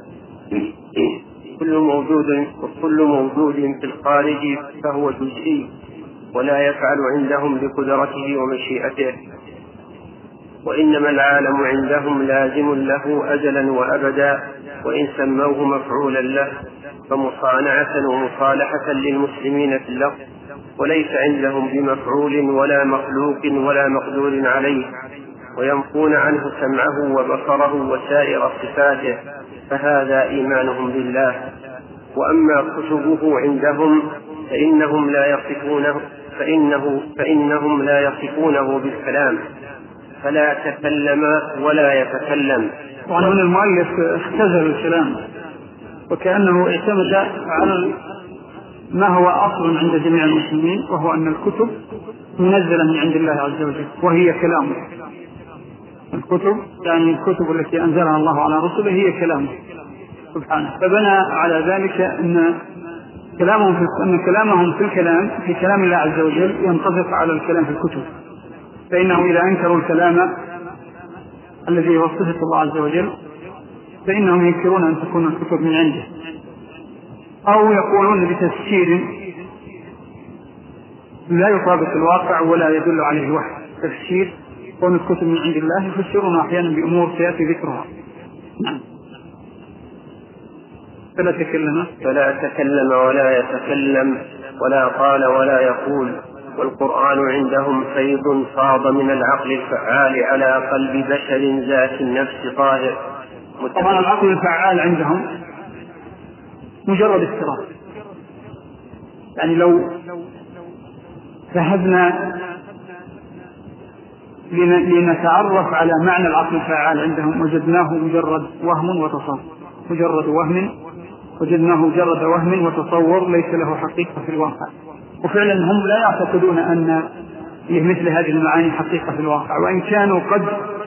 كل موجود وكل موجود في الخارج فهو جزئي ولا يفعل عندهم بقدرته ومشيئته، وإنما العالم عندهم لازم له أجلا وأبدا، وإن سموه مفعولا له فمصانعة ومصالحة للمسلمين في اللفظ، وليس عندهم بمفعول ولا مخلوق ولا مقدور عليه، وينفون عنه سمعه وبصره وسائر صفاته، فهذا إيمانهم بالله. وأما كتبه عندهم فإنهم لا يصفونه فإنه فإنهم لا يصفونه بالكلام، فلا تكلم ولا يتكلم.
وعن هنا المؤلف اختزل الكلام وكأنه اعتمد على ما هو أصل عند جميع المسلمين، وهو أن الكتب منزلة من عند الله عز وجل وهي كلامه. الكتب يعني الكتب التي أنزلها الله على رسله هي كلامه سبحانه، فبنى على ذلك أن كلامهم في أن كلامهم في الكلام في كلام الله عز وجل ينطبق على الكلام في الكتب، فإنه إذا أنكروا الكلام الذي هو صفة الله عز وجل فإنهم ينكرون أن تكون الكتب من عنده، أو يقولون بتفسير لا يطابق الواقع ولا يدل عليه وحي. تفسير كون الكتب من عند الله يفسرون أحيانا بأمور سيأتي ذكرها. نعم. فلا تكلم
فلا تكلم ولا يتكلم ولا قال ولا يقول. والقرآن عندهم فيض فاض من العقل الفعال على قلب بشر ذات النفس طاهر.
طبعا العقل الفعال عندهم مجرد افتراض، يعني لو ذهبنا لنتعرف على معنى العقل الفعال عندهم وجدناه مجرد وهم وتصور، مجرد وهم وجدناه مجرد وهم وتصور ليس له حقيقة في الواقع. وفعلا هم لا يعتقدون أن مثل هذه المعاني حقيقة في الواقع، وإن كانوا قد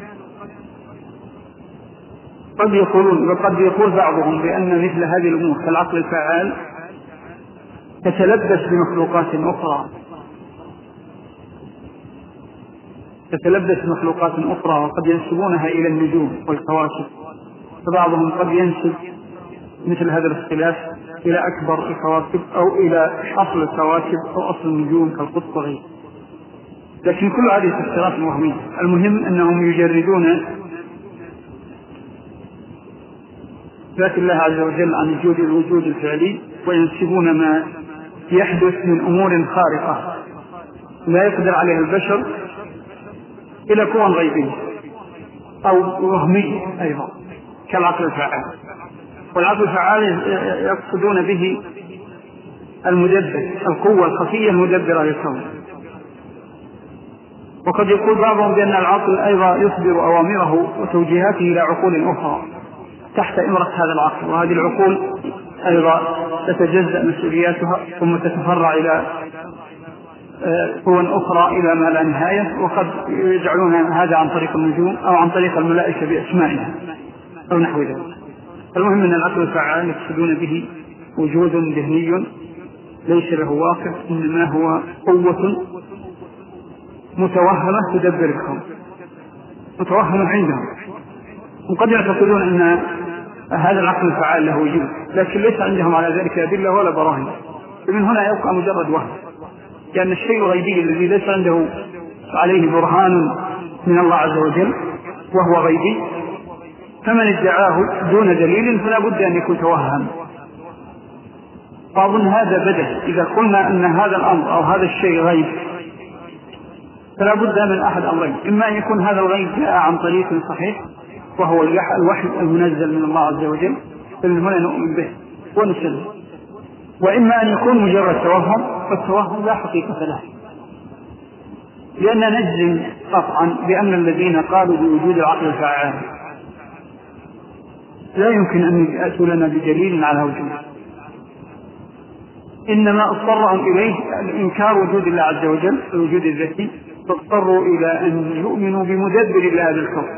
قد يقولون وقد يقول بعضهم بأن مثل هذه الأمور كالعقل الفعال تتلبس بمخلوقات أخرى تتلبس بمخلوقات أخرى وقد ينسبونها إلى النجوم والكواكب، فبعضهم قد ينسب مثل هذا الاختلاف إلى أكبر الكواكب أو إلى أصل الكواكب أو أصل النجوم كالقطب وغيره، لكن كل هذه تفسيرات وهمية. المهم أنهم يجردون ذات الله عز وجل عن وجود الوجود الفعلي وينسبون ما يحدث من أمور خارقة لا يقدر عليها البشر إلى كون غيبية أو وهمية أيضا كالعقل الفعال. والعقل الفعال يقصدون به المدبر، القوة الخفية المدبرة للكون. وقد يقول بعضهم بأن العقل أيضا يصدر أوامره وتوجيهاته إلى عقول أخرى تحت إمرة هذا العقل، وهذه العقول أيضا تتجزأ مسؤولياتها ثم تتفرع إلى قوى أخرى إلى ما لا نهاية، وقد يجعلون هذا عن طريق النجوم أو عن طريق الملائكة بأسمائها أو نحو ذلك. المهم أن العقل الفعال يقصدون به وجود ذهني ليس له واقع، إنما هو قوة متوهمة تدبر الكون، متوهمة عندهم. وقد يعتقدون أن هذا العقل الفعال له وجود، لكن ليس عندهم على ذلك أدلة ولا براهين، ومن هنا يبقى مجرد وهم، لأن الشيء الغيبي الذي ليس عنده عليه برهان من الله عز وجل وهو غيبي، فمن ادعاه دون دليل فلا بد أن يكون توهم. فأظن هذا بدل، إذا قلنا أن هذا الأمر أو هذا الشيء غيب فلا بد من أحد أمرين: إما أن يكون هذا الغيب جاء عن طريق صحيح وهو الوحي المنزل من الله عز وجل، فمن هنا نؤمن به ونسلم، وإما أن يكون مجرد توهم، والتوهم لا حقيقة له، لأن نجزم قطعا بأن الذين قالوا بوجود العقل الفعال لا يمكن أن يأتوا لنا بدليل على وجوده، إنما اضطرهم إليه إنكار وجود الله عز وجل الوجود الذاتي، فاضطروا إلى أن يؤمنوا بمدبر الله بالكون،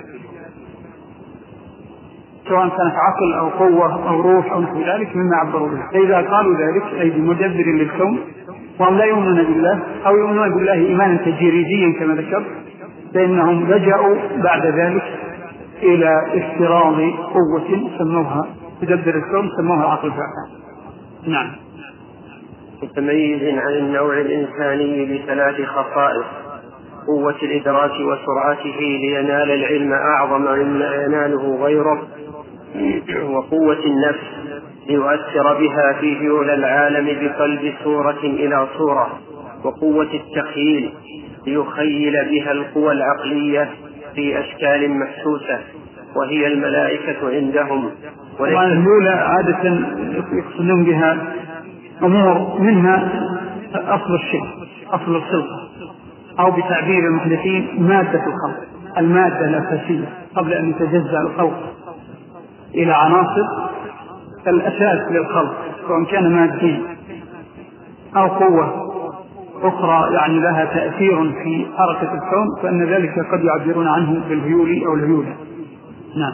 سواء كانت عقل أو قوة أو روح أو نحو ذلك مما عبروا به. فإذا قالوا ذلك أي بمدبر للكون وهم لا يؤمنون بالله أو يؤمنون بالله إيمانا تجريديا كما ذكرت، فإنهم لجأوا بعد ذلك إلى افتراض قوة سموها تدبر الكون، سموها عقل فعال. نعم.
متميز عن النوع الإنساني بثلاث خصائص: قوة الإدراك وسرعته لينال العلم أعظم مما يناله غيره، وقوة النفس ليؤثر بها في فيول العالم بقلب صورة إلى صورة، وقوة التخيل ليخيل بها القوى العقلية في أشكال محسوسة، وهي الملائكة عندهم.
والأولى عادة يقصدون بها أمور منها أصل الشيء، أصل الخلق، أو بتعبير المحدثين مادة الخلق، المادة الأساسية قبل أن يتجزأ الخلق إلى عناصر الأساس للخلق، سواء كان مادي أو قوة أخرى يعني لها تأثير في حركة الكون، فإن ذلك قد يعبرون عنه بالهيول أو الهيولة. نعم.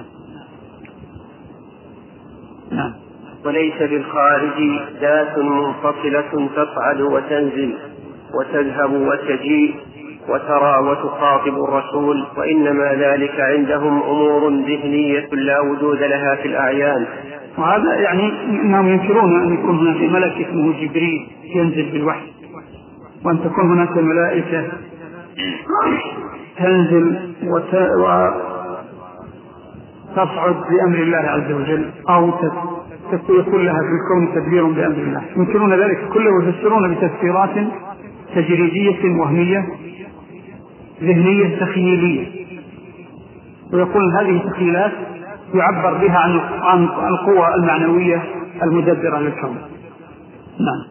نعم.
وليس بالخارج ذات منفصلة تصعد وتنزل وتذهب وتجيء وترى وتخاطب الرسول، وإنما ذلك عندهم أمور ذهنية لا وجود لها في الأعيان.
وهذا يعني أنهم ينكرون أن يكون هناك ملك اسمه جبريل ينزل بالوحي، وأن تكون هناك ملائكة تنزل وتصعد بأمر الله عز وجل، أو يكون لها في الكون تدبير بأمر الله. ينكرون ذلك كله ويفسرون بتفسيرات تجريدية وهمية ذهنية تخيلية، ويقول هذه التخيلات يعبر بها عن عن القوى المعنوية المدبرة للكون. نعم.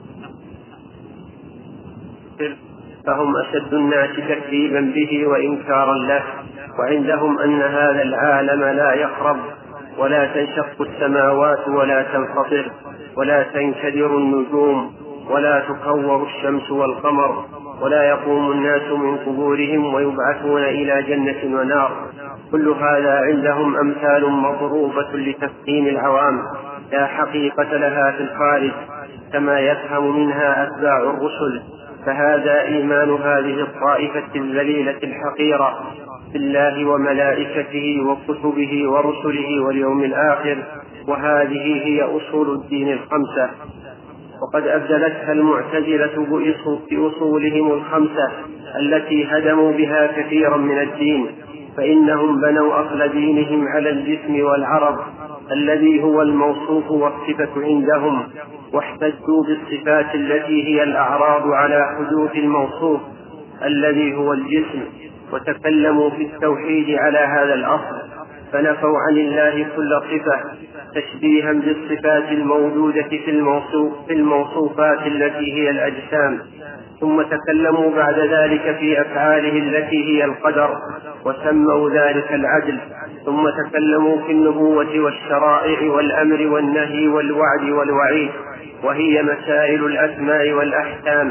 فهم أشد الناس تكذيبا به وإنكارا له، وعندهم أن هذا العالم لا يخرب ولا تنشق السماوات ولا تنفطر ولا تنكدر النجوم ولا تكور الشمس والقمر ولا يقوم الناس من قبورهم ويبعثون إلى جنة ونار. كل هذا عندهم أمثال مضروبة لتفهيم العوام لا حقيقة لها في الخارج، كما يفهم منها أتباع الرسل. فهذا إيمان هذه الطائفة الذليلة الحقيرة بالله وملائكته وكتبه ورسله واليوم الآخر، وهذه هي أصول الدين الخمسة. وقد أبدلتها المعتزلة بأصولهم الخمسة التي هدموا بها كثيرا من الدين، فإنهم بنوا أصل دينهم على الجسم والعرض الذي هو الموصوف والصفة عندهم، واحتجوا بالصفات التي هي الأعراض على حدوث الموصوف الذي هو الجسم، وتكلموا في التوحيد على هذا الأصل، فنفوا عن الله كل صفة تشبيها بالصفات الموجودة في, الموصوف في الموصوفات التي هي الأجسام، ثم تكلموا بعد ذلك في أفعاله التي هي القدر وسموا ذلك العدل، ثم تكلموا في النبوة والشرائع والأمر والنهي والوعد والوعيد، وهي مسائل الأسماء والأحكام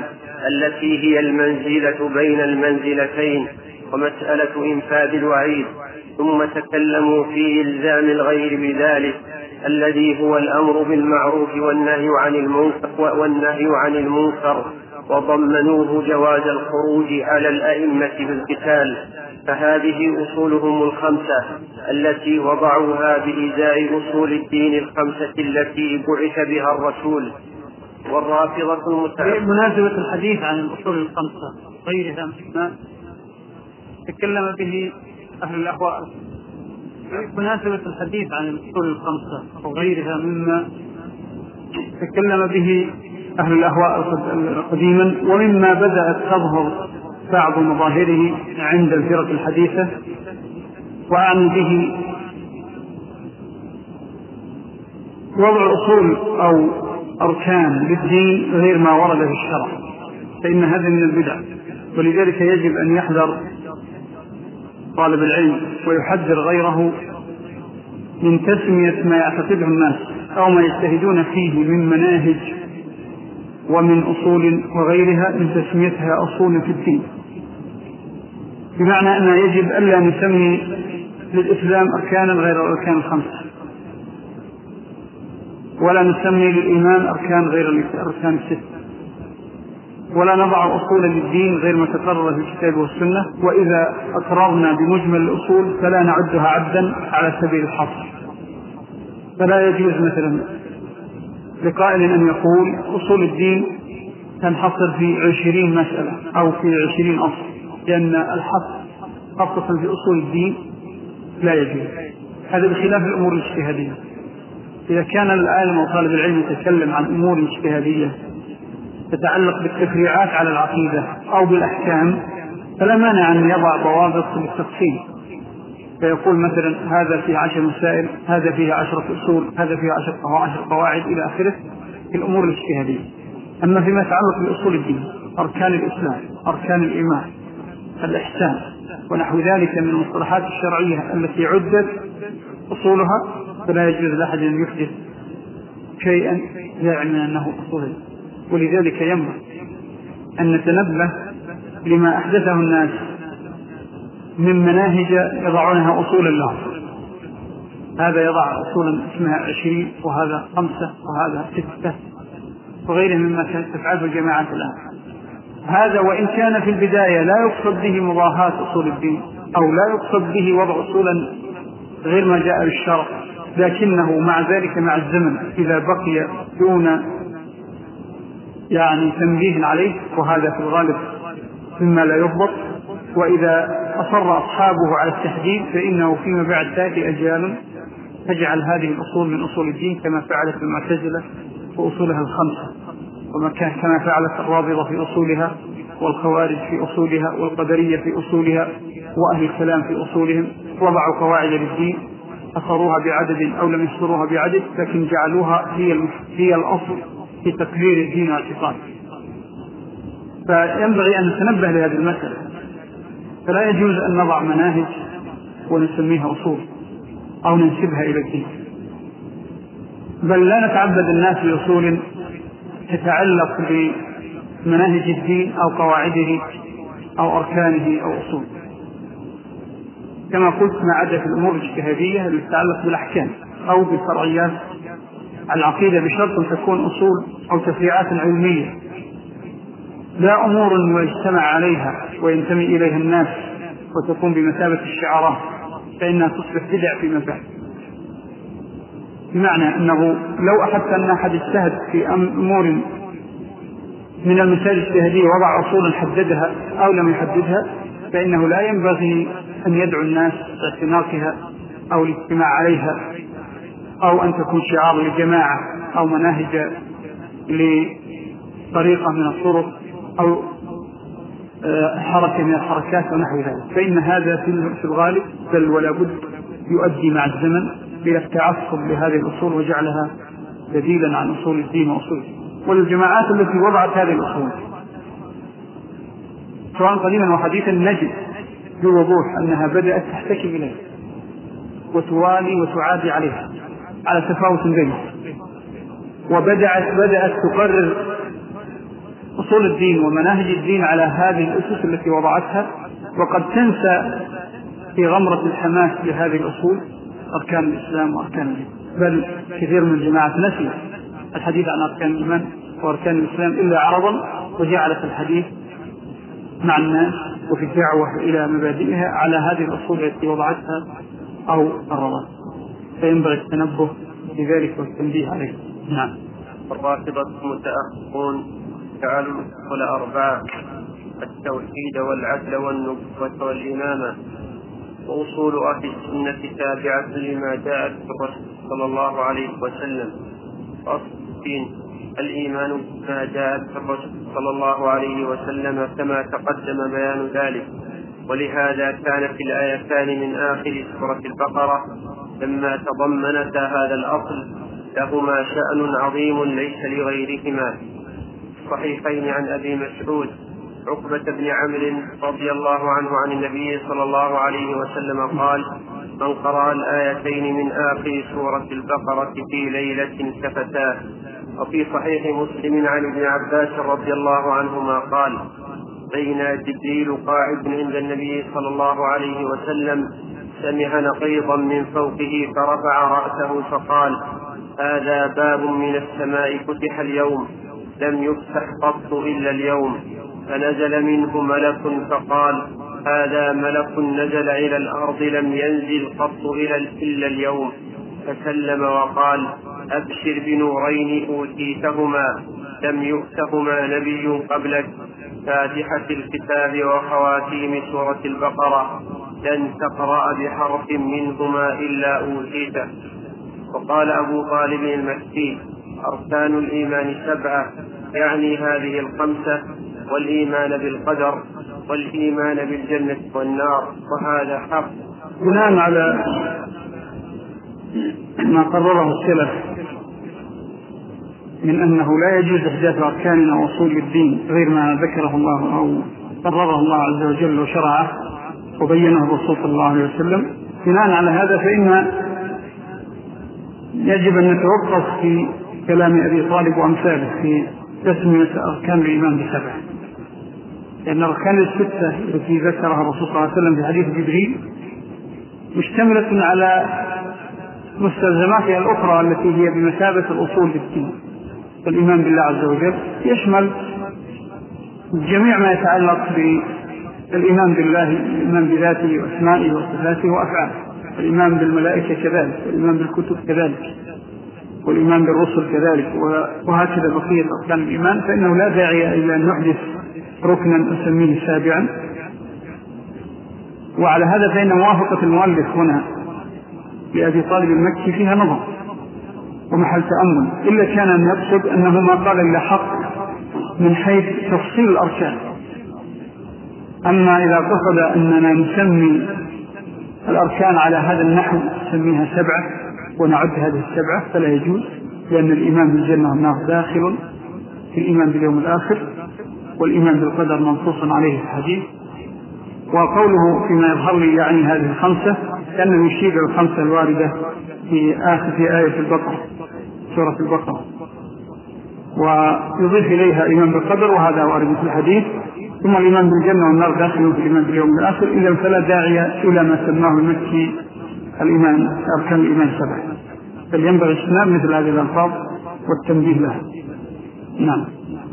التي هي المنزلة بين المنزلتين ومسألة إنفاذ الوعيد، ثم تكلموا في إلزام الغير بذلك الذي هو الأمر بالمعروف والنهي عن المنكر, والنهي عن المنكر وضمنوه جواز الخروج على الأئمة بالقتال. فهذه أصولهم الخمسة التي وضعوها بإزاء أصول الدين الخمسة التي بعث بها الرسول. والرافضة المتعبدة
بمناسبة الحديث عن الأصول الخمسة غيرها مما تكلم به أهل الأهواء بمناسبة الحديث عن الأصول الخمسة وغيرها مما تكلم به أهل الأهواء قديما، ومما بدأت تظهر بعض مظاهره عند الفرق الحديثة، وأعني به وضع أصول أو أركان للدين غير ما ورد في الشرع، فإن هذا من البدع. ولذلك يجب أن يحذر طالب العلم ويحذر غيره من تسمية ما يعتقده الناس أو ما يجتهدون فيه من مناهج ومن أصول وغيرها من تسميتها أصول في الدين، بمعنى أن يجب ألا نسمي للإسلام أركانا غير الأركان الخمسة، ولا نسمي للإيمان أركان غير الأركان الستة، ولا نضع أصولا للدين غير ما تقرر في الكتاب والسنة. وإذا أقررنا بمجمل الأصول فلا نعدها عبدا على سبيل الحصر. فلا يجوز مثلا لقائل أن يقول أصول الدين تنحصر في عشرين مسألة أو في عشرين أصل، لأن الحصر خاصة في أصول الدين لا يجوز. هذا بخلاف الأمور الاجتهادية. إذا كان العالم وطالب العلم يتكلم عن أمور اجتهادية تتعلق بالتفريعات على العقيدة أو بالأحكام فلا مانع أن يضع ضوابط للتفصيل، فيقول مثلا هذا فيه عشر مسائل، هذا فيه عشرة أصول، هذا فيه عشر قواعد إلى آخره في الأمور الاجتهادية. أما فيما يتعلق بأصول الدين، أركان الإسلام، أركان الإيمان، الإحسان ونحو ذلك من المصطلحات الشرعية التي عدت أصولها، فلا يجوز لأحد أن يحدث شيئا يعني أنه أصول. ولذلك ينبغي أن نتنبه لما أحدثه الناس من مناهج يضعونها أصولا لهم. هذا يضع أصولا اسمها عشرين، وهذا خمسة، وهذا ستة، وغيره مما كانت تفعله الجماعات الآن. هذا وإن كان في البداية لا يقصد به مضاهاة أصول الدين أو لا يقصد به وضع أصولا غير ما جاء بالشرع، لكنه مع ذلك مع الزمن إذا بقي دون يعني تنبيه عليه، وهذا في الغالب مما لا يضبط، وإذا أصر أصحابه على التحديد فإنه فيما بعد تأتي أجيال تجعل هذه الأصول من أصول الدين كما فعلت المعتزلة وأصولها الخمسة، وكما فعلت الرافضة في أصولها، والخوارج في أصولها، والقدرية في أصولها، وأهل الكلام في أصولهم. وضعوا قواعد للدين أصروها بعدد أو لم يصروها بعدد، لكن جعلوها هي هي الأصل في تقرير الدين واعتقاده. فينبغي أن نتنبه لهذه المسألة، فلا يجوز أن نضع مناهج ونسميها أصول أو ننسبها إلى الدين، بل لا نتعبد الناس بأصول تتعلق بمناهج الدين أو قواعده أو أركانه أو أصول، كما قلت ما عدا في الأمور الاجتهادية التي تتعلق بالأحكام أو بالفرعيات العقيدة، بشرط أن تكون أصول أو تفريعات علمية لا أمور يجتمع عليها وينتمي إليها الناس وتكون بمثابة الشعارات، فإنها تصبح بدع في مبادئ. بمعنى أنه لو أحدث أن أحد اجتهد في أمور من المسائل الاجتهادية وضع أصولا حددها أو لم يحددها، فإنه لا ينبغي أن يدعو الناس لاعتناقها أو الاجتماع عليها، أو أن تكون شعار لجماعة أو مناهج لطريقة من الطرق أو حركة من الحركات ونحو ذلك، فإن هذا في الغالب بل ولا بد يؤدي مع الزمن إلى التعصب لهذه الأصول وجعلها بديلا عن أصول الدين وأصول. والجماعات التي وضعت هذه الأصول سواء قديما وحديثا نجد بوضوح أنها بدأت تحتكم إليه وتوالي وتعادي عليها على تفاوت بينها، وبدأت بدأت تقرر أصول الدين ومناهج الدين على هذه الأسس التي وضعتها، وقد تنسى في غمرة الحماس لهذه الأصول أركان الإسلام وأركان الدين. بل كثير من الجماعة نسي الحديث عن أركان الإيمان وأركان الإسلام إلا عرضا، وجعلت الحديث مع الناس وفي الدعوة إلى مبادئها على هذه الأصول التي وضعتها أو قررت، فينبغي التنبه لذلك والتنبيه عليه. نعم.
الرافضة المتأخرون جعلوا الأصول أربعة: التوحيد والعدل والنبوة والإمامة. وأصول أهل السنة تابعة لما جاء في الرسول صلى الله عليه وسلم. أصل الدين الإيمان بما جاء في الرسول صلى الله عليه وسلم كما تقدم بيان ذلك. ولهذا كانت الآيتان من آخر سورة البقرة لما تضمنتا هذا الأصل لهما شأن عظيم ليس لغيرهما. صحيحين عن أبي مسعود عقبة بن عمرو رضي الله عنه عن النبي صلى الله عليه وسلم قال: من قرأ الآيتين من آخر سورة البقرة في ليلة كفتاه. وفي صحيح مسلم عن ابن عباس رضي الله عنهما قال: بين جبريل قاعد عند النبي صلى الله عليه وسلم سمع نقيضا من فوقه فرفع رأسه فقال: هذا باب من السماء فتح اليوم لم يفتح قط إلا اليوم. فنزل منه ملك فقال: هذا ملك نزل إلى الأرض لم ينزل قط إلا اليوم. فسلم وقال: أبشر بنورين أوتيتهما لم يؤتهما نبي قبلك، فاتحة الكتاب وخواتيم سورة البقرة، لن تقرأ بحرف منهما إلا أوتيته. وقال أبو طالب المكي: أركان الإيمان سبعة، يعني هذه الخمسة: والإيمان بالقدر، والإيمان بالجنة والنار، وهذا حق.
بناء على ما قرره السلف من أنه لا يجوز إحداث أركان أو أصول الدين غير ما ذكره الله أو قرره الله عز وجل وشرعه وبينه الرسول صلى الله عليه وسلم، بناء على هذا فإن يجب أن نتوقف في كلام أبي طالب وأمثاله في تسمية أركان الإيمان بسبعة، لأن الأركان الستة التي ذكرها الرسول صلى الله عليه وسلم في حديث جبريل مشتملة على مستلزماتها الأخرى التي هي بمثابة الأصول للدين. فالإيمان بالله عز وجل يشمل جميع ما يتعلق بالإيمان بالله، الإيمان بذاته وأسمائه وصفاته وأفعاله، الإيمان بالملائكة كذلك، والإيمان بالكتب كذلك، والإيمان بالرسل كذلك، وهكذا بقية أركان الإيمان. فإنه لا داعي إلى أن نحدث ركنا نسميه سابعا. وعلى هذا فإن موافقة المؤلف هنا لأبي طالب المكي فيها نظر ومحل تأمل، إلا كان أن يقصد أنه ما قال إلا حق من حيث تفصيل الأركان. أما إذا قصد أننا نسمي الأركان على هذا النحو نسميها سبعة ونعد هذه السبعة فلا يجوز، لأن الإيمان بالجنة والنار داخل في الإيمان باليوم الآخر، والإيمان بالقدر منصوص عليه في الحديث. وقوله فيما يظهر لي يعني هذه الخمسة كأنه يشير الخمسة الواردة في آخر في آية البقرة سورة البقرة، ويضيف إليها إيمان بالقدر وهذا وارد في الحديث، ثم الإيمان بالجنة والنار داخل في الإيمان باليوم الآخر. إذا فلا داعي إلى ما سماه المكي الإيمان أركان الإيمان سبعة، بل ينبغي اجتناب مثل هذه الألفاظ والتنبيه لها. نعم.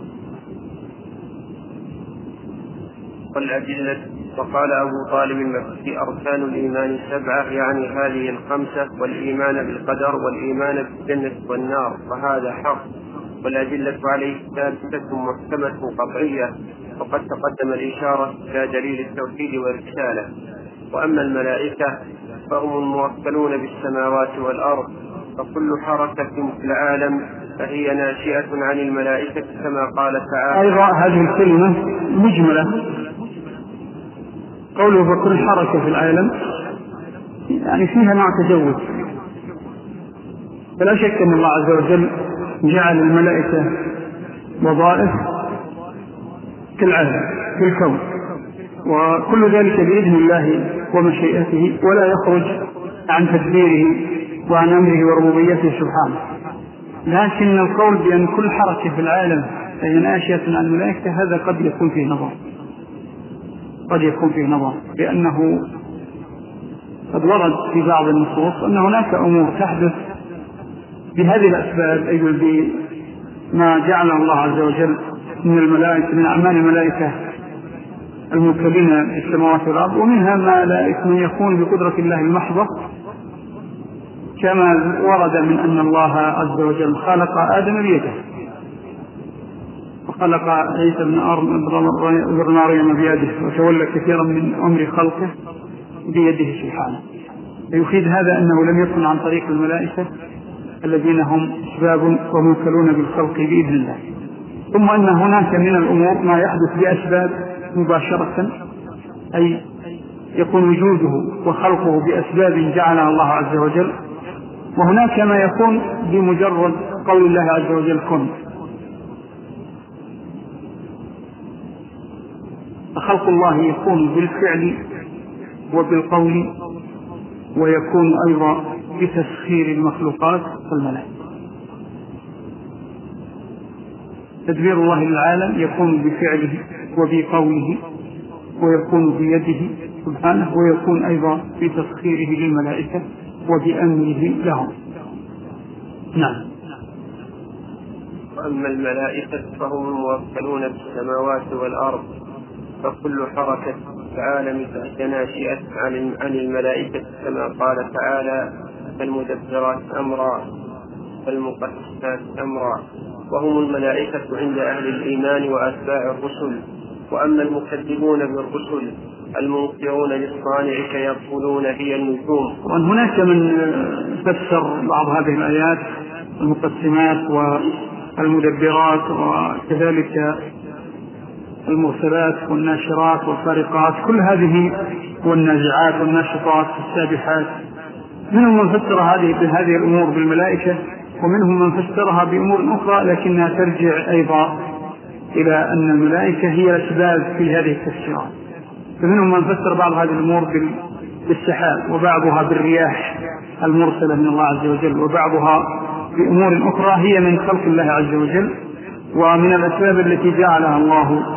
والأدلة. وقال أبو طالب المكي: أركان الإيمان سبعة، يعني هذه الخمسة: والإيمان بالقدر، والإيمان بالجنة والنار، وهذا حق. والأدلة عليه ثابتة محكمة قطعية، وقد تقدم الإشارة إلى دليل التوحيد والرسالة. وأما الملائكة فهم الموكلون بالسماوات والأرض، فكل حركة في العالم فهي ناشئة عن الملائكة كما قال تعالى.
أيضا هذه الكلمة مجملة، قوله فكل حركة في العالم يعني فيها نوع تجوز. فلا شك أن الله عز وجل جعل الملائكة وظائف في العالم في الكون، وكل ذلك بإذن الله ومشيئته، ولا يخرج عن تدبيره وعن أمره وربوبيته سبحانه. لكن القول بأن كل حركة في العالم فهي ناشئة عن الملائكة، هذا قد يكون فيه نظر قد يكون فيه نظر لأنه قد ورد في بعض النصوص أن هناك أمور تحدث بهذه الأسباب، أي بما جعل الله عز وجل من الملائكة من أعمال الملائكة الموكلين في السماوات والأرض، ومنها ما لا يكون بقدرة الله المحضة، كما ورد من أن الله عز وجل خلق آدم بيده، وخلق عيسى بن مريم بيده، وتولى كثيرا من أمر خلقه بيده سبحانه. فيفيد هذا أنه لم يكن عن طريق الملائكة الذين هم أسباب وموكلون بالخلق بإذن الله. ثم أن هناك من الأمور ما يحدث بأسباب مباشرة، أي يكون وجوده وخلقه بأسباب جعلها الله عز وجل، وهناك ما يكون بمجرد قول الله عز وجل كن. فخلق الله يكون بالفعل وبالقول، ويكون أيضا بتسخير المخلوقات والملائكة. تدبير الله للعالم يكون بفعله وبقوله، ويكون بيده سبحانه، ويكون أيضا بتسخيره للملائكة وبأمره لهم. نعم.
وأما الملائكة فهم الموكلون بالسماوات والأرض، فكل حركة العالم تحت ناشئة عن الملائكة، كما قال تعالى: فالمدبرات أمرا فالمقسمات أمرا. وهم الملائكة عند أهل الإيمان وأتباع الرسل. وأما المكذبون بالرسل المنكرون للصانع فيقولون هي النجوم.
وأن هناك من فسر بعض هذه الآيات المقسمات والمدبرات، وكذلك المرسلات والناشرات والفارقات، كل هذه والنازعات والناشطات السابحات. منهم من فسر هذه بهذه الأمور بالملائكة، ومنهم من فسرها بأمور أخرى لكنها ترجع أيضا إلى أن الملائكة هي الأسباب في هذه التفسيرات. فمنهم من فسر بعض هذه الأمور بالسحاب، وبعضها بالرياح المرسلة من الله عز وجل، وبعضها بأمور أخرى هي من خلق الله عز وجل، ومن الأسباب التي جعلها الله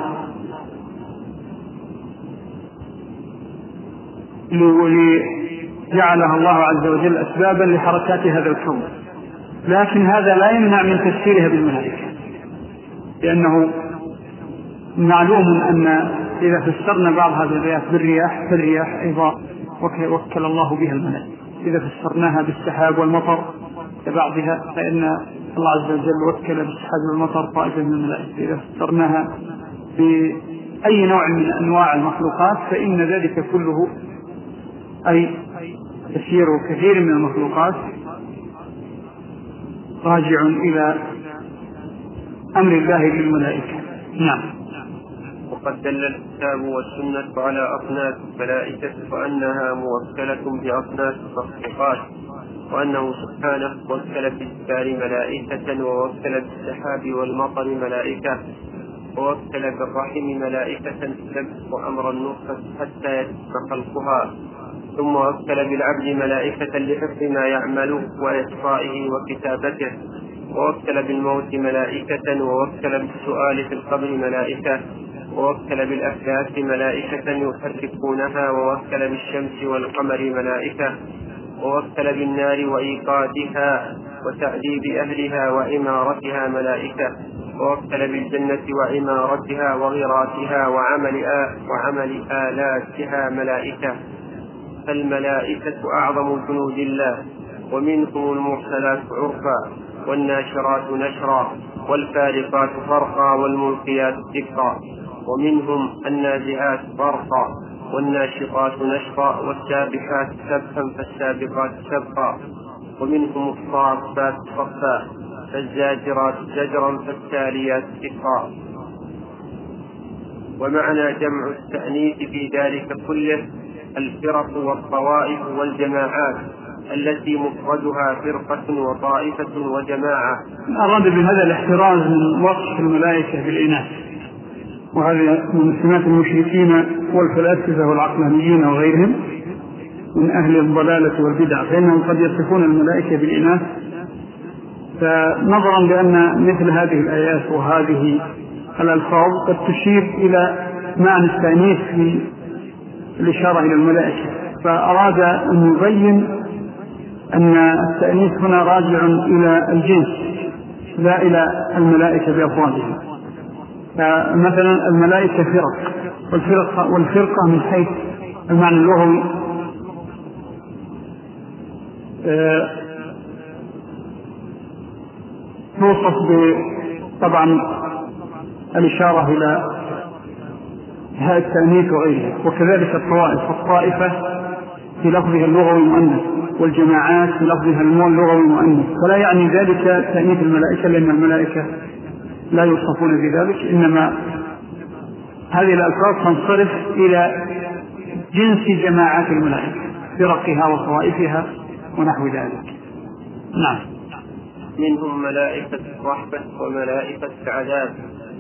جعلها الله عز وجل أسبابا لحركات هذا الكون. لكن هذا لا يمنع من تفسيرها بالملائكة، لأنه معلوم أن إذا فسرنا بعض هذه الرياح بالرياح فالرياح أيضا وكل الله بها الملائكة. إذا فسرناها بالسحاب والمطر كبعضها فإن الله عز وجل وكل بالسحاب والمطر طائفة من الملائكة. إذا فسرناها بأي نوع من أنواع المخلوقات فإن ذلك كله، أي تسير كثير من المخلوقات، راجع إلى أمر الله للملائكة. نعم.
وقد دل الكتاب والسنة على أصناف الملائكة، وأنها موكلة بأصناف المخلوقات، وأنه سبحانه وكل بالجبال ملائكة، ووكل بالسحاب والمطر ملائكة، ووكل بالرحم ملائكة تدبر أمر النطفة حتى يتم خلقها، ثم وكل بالعبد ملائكة لحفظ ما يعمل وإحصائه وكتابته، ووكل بالموت ملائكة، ووكل بالسؤال في القبر ملائكة، ووكل بالأفلاك ملائكة يحركونها، ووكل بالشمس والقمر ملائكة، ووكل بالنار وإيقادها وتعذيب أهلها وعمارتها ملائكة، ووكل بالجنة وعمارتها وغراسها وعمل, وعمل آلاتها ملائكة. فالملائكة أعظم جنود الله، ومنهم المرسلات عرفا، والناشرات نشرا، والفارقات فرقا، والملقيات ذكرا، ومنهم النازعات غرقا، والناشطات نشطا، والسابحات سبحا فالسابقات سبقا، ومنهم الصافات صفا، فالزاجرات زجرا فالتاليات ذكرا. ومعنى جمع التأنيث في ذلك كله الفرق والطوائف والجماعات التي مفردها فرقة وطائفة وجماعة.
أراد بهذا الاحتراز من وصف الملائكة بالإناث، وهذا من سمات المشركين والفلاسفة والعقلانيين وغيرهم من أهل الضلالة والبدع، فإنهم قد يصفون الملائكة بالإناث فنظرا لأن مثل هذه الآيات وهذه الألفاظ قد تشير إلى معنى التأنيث في الإشارة إلى الملائكة، فأراد أن يبين أن التأنيث هنا راجع إلى الجنس لا إلى الملائكة بأفرادها. فمثلا الملائكة فرق، والفرقة, والفرقة من حيث المعنى اللغوي توصف طبعا الإشارة إلى هذا التأنيث وغيره، وكذلك الطوائف، الطائفة في لفظها اللغوي مؤنث، والجماعات في لفظها اللغوي مؤنث، فلا يعني ذلك تأنيث الملائكة لأن الملائكة لا يوصفون بذلك، إنما هذه الألفاظ تنصرف إلى جنس جماعات الملائكة، فرقها وطوائفها ونحو ذلك. نعم.
منهم ملائكة رحمة وملائكة عذاب،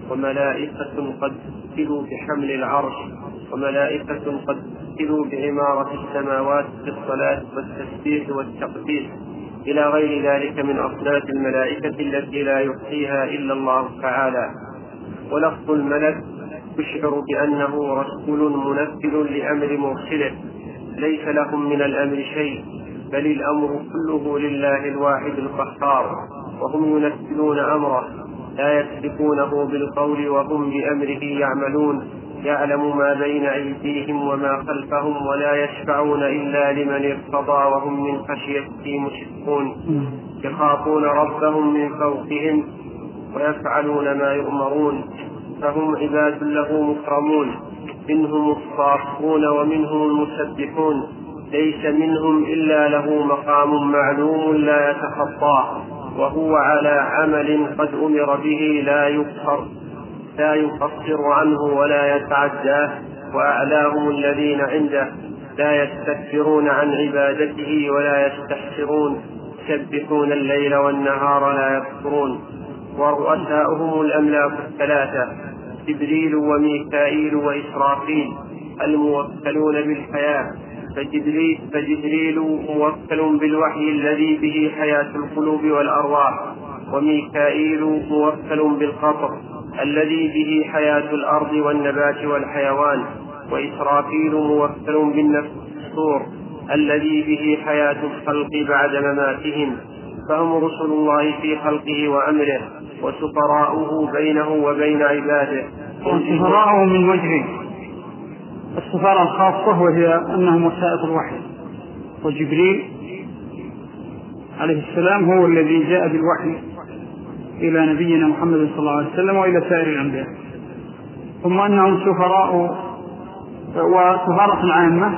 وملائكة قد تكلوا بحمل العرش، وملائكة قد تكلوا بعمارة السماوات بالصلاة والتسبيح والتقديس، إلى غير ذلك من أصناف الملائكة التي لا يحصيها إلا الله تعالى. ولفظ الملك يشعر بأنه رسول منفذ لأمر مرسله، ليس لهم من الأمر شيء، بل الأمر كله لله الواحد القهار، وهم ينفذون أمره، لا يسبقونه بالقول وهم بأمره يعملون، يعلم ما بين أيديهم وما خلفهم، ولا يشفعون إلا لمن ارتضى، وهم من خشيته مشفقون، يخافون ربهم من فوقهم ويفعلون ما يؤمرون، فهم عباد له مكرمون، منهم الصافون ومنهم المسبحون، ليس منهم إلا له مقام معلوم لا يتخطاه، وهو على عمل قد أمر به لا يقصر لا يقصر عنه ولا يتعداه، وأعلاهم الذين عنده لا يستكبرون عن عبادته ولا يستحسرون، يسبحون الليل والنهار لا يكفرون. ورؤساؤهم الأملاك الثلاثة، جبريل وميكائيل وإسرافيل، الموكلون بالحياة، فجبريل, فجبريل موكل بالوحي الذي به حياة القلوب والأرواح، وميكائيل موكل بالقطر الذي به حياة الأرض والنبات والحيوان، وإسرافيل موكل بالنفس الصور الذي به حياة الخلق بعد مماتهم. فهم رسل الله في خلقه وأمره، وسفراؤه بينه وبين عباده.
وسفراؤه من وجهين: السفارة الخاصة وهي أنهم وسائط الوحي، وجبريل عليه السلام هو الذي جاء بالوحي إلى نبينا محمد صلى الله عليه وسلم وإلى سائر الأنبياء. ثم أنهم سفراء وسفارة عامة،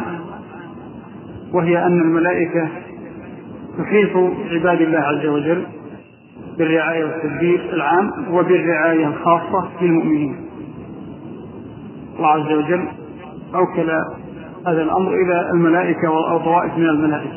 وهي أن الملائكة تحيط عباد الله عز وجل بالرعاية والتدبير العام وبالرعاية الخاصة للمؤمنين. الله عز وجل أوكل هذا الأمر إلى الملائكة وطوائف من الملائكة،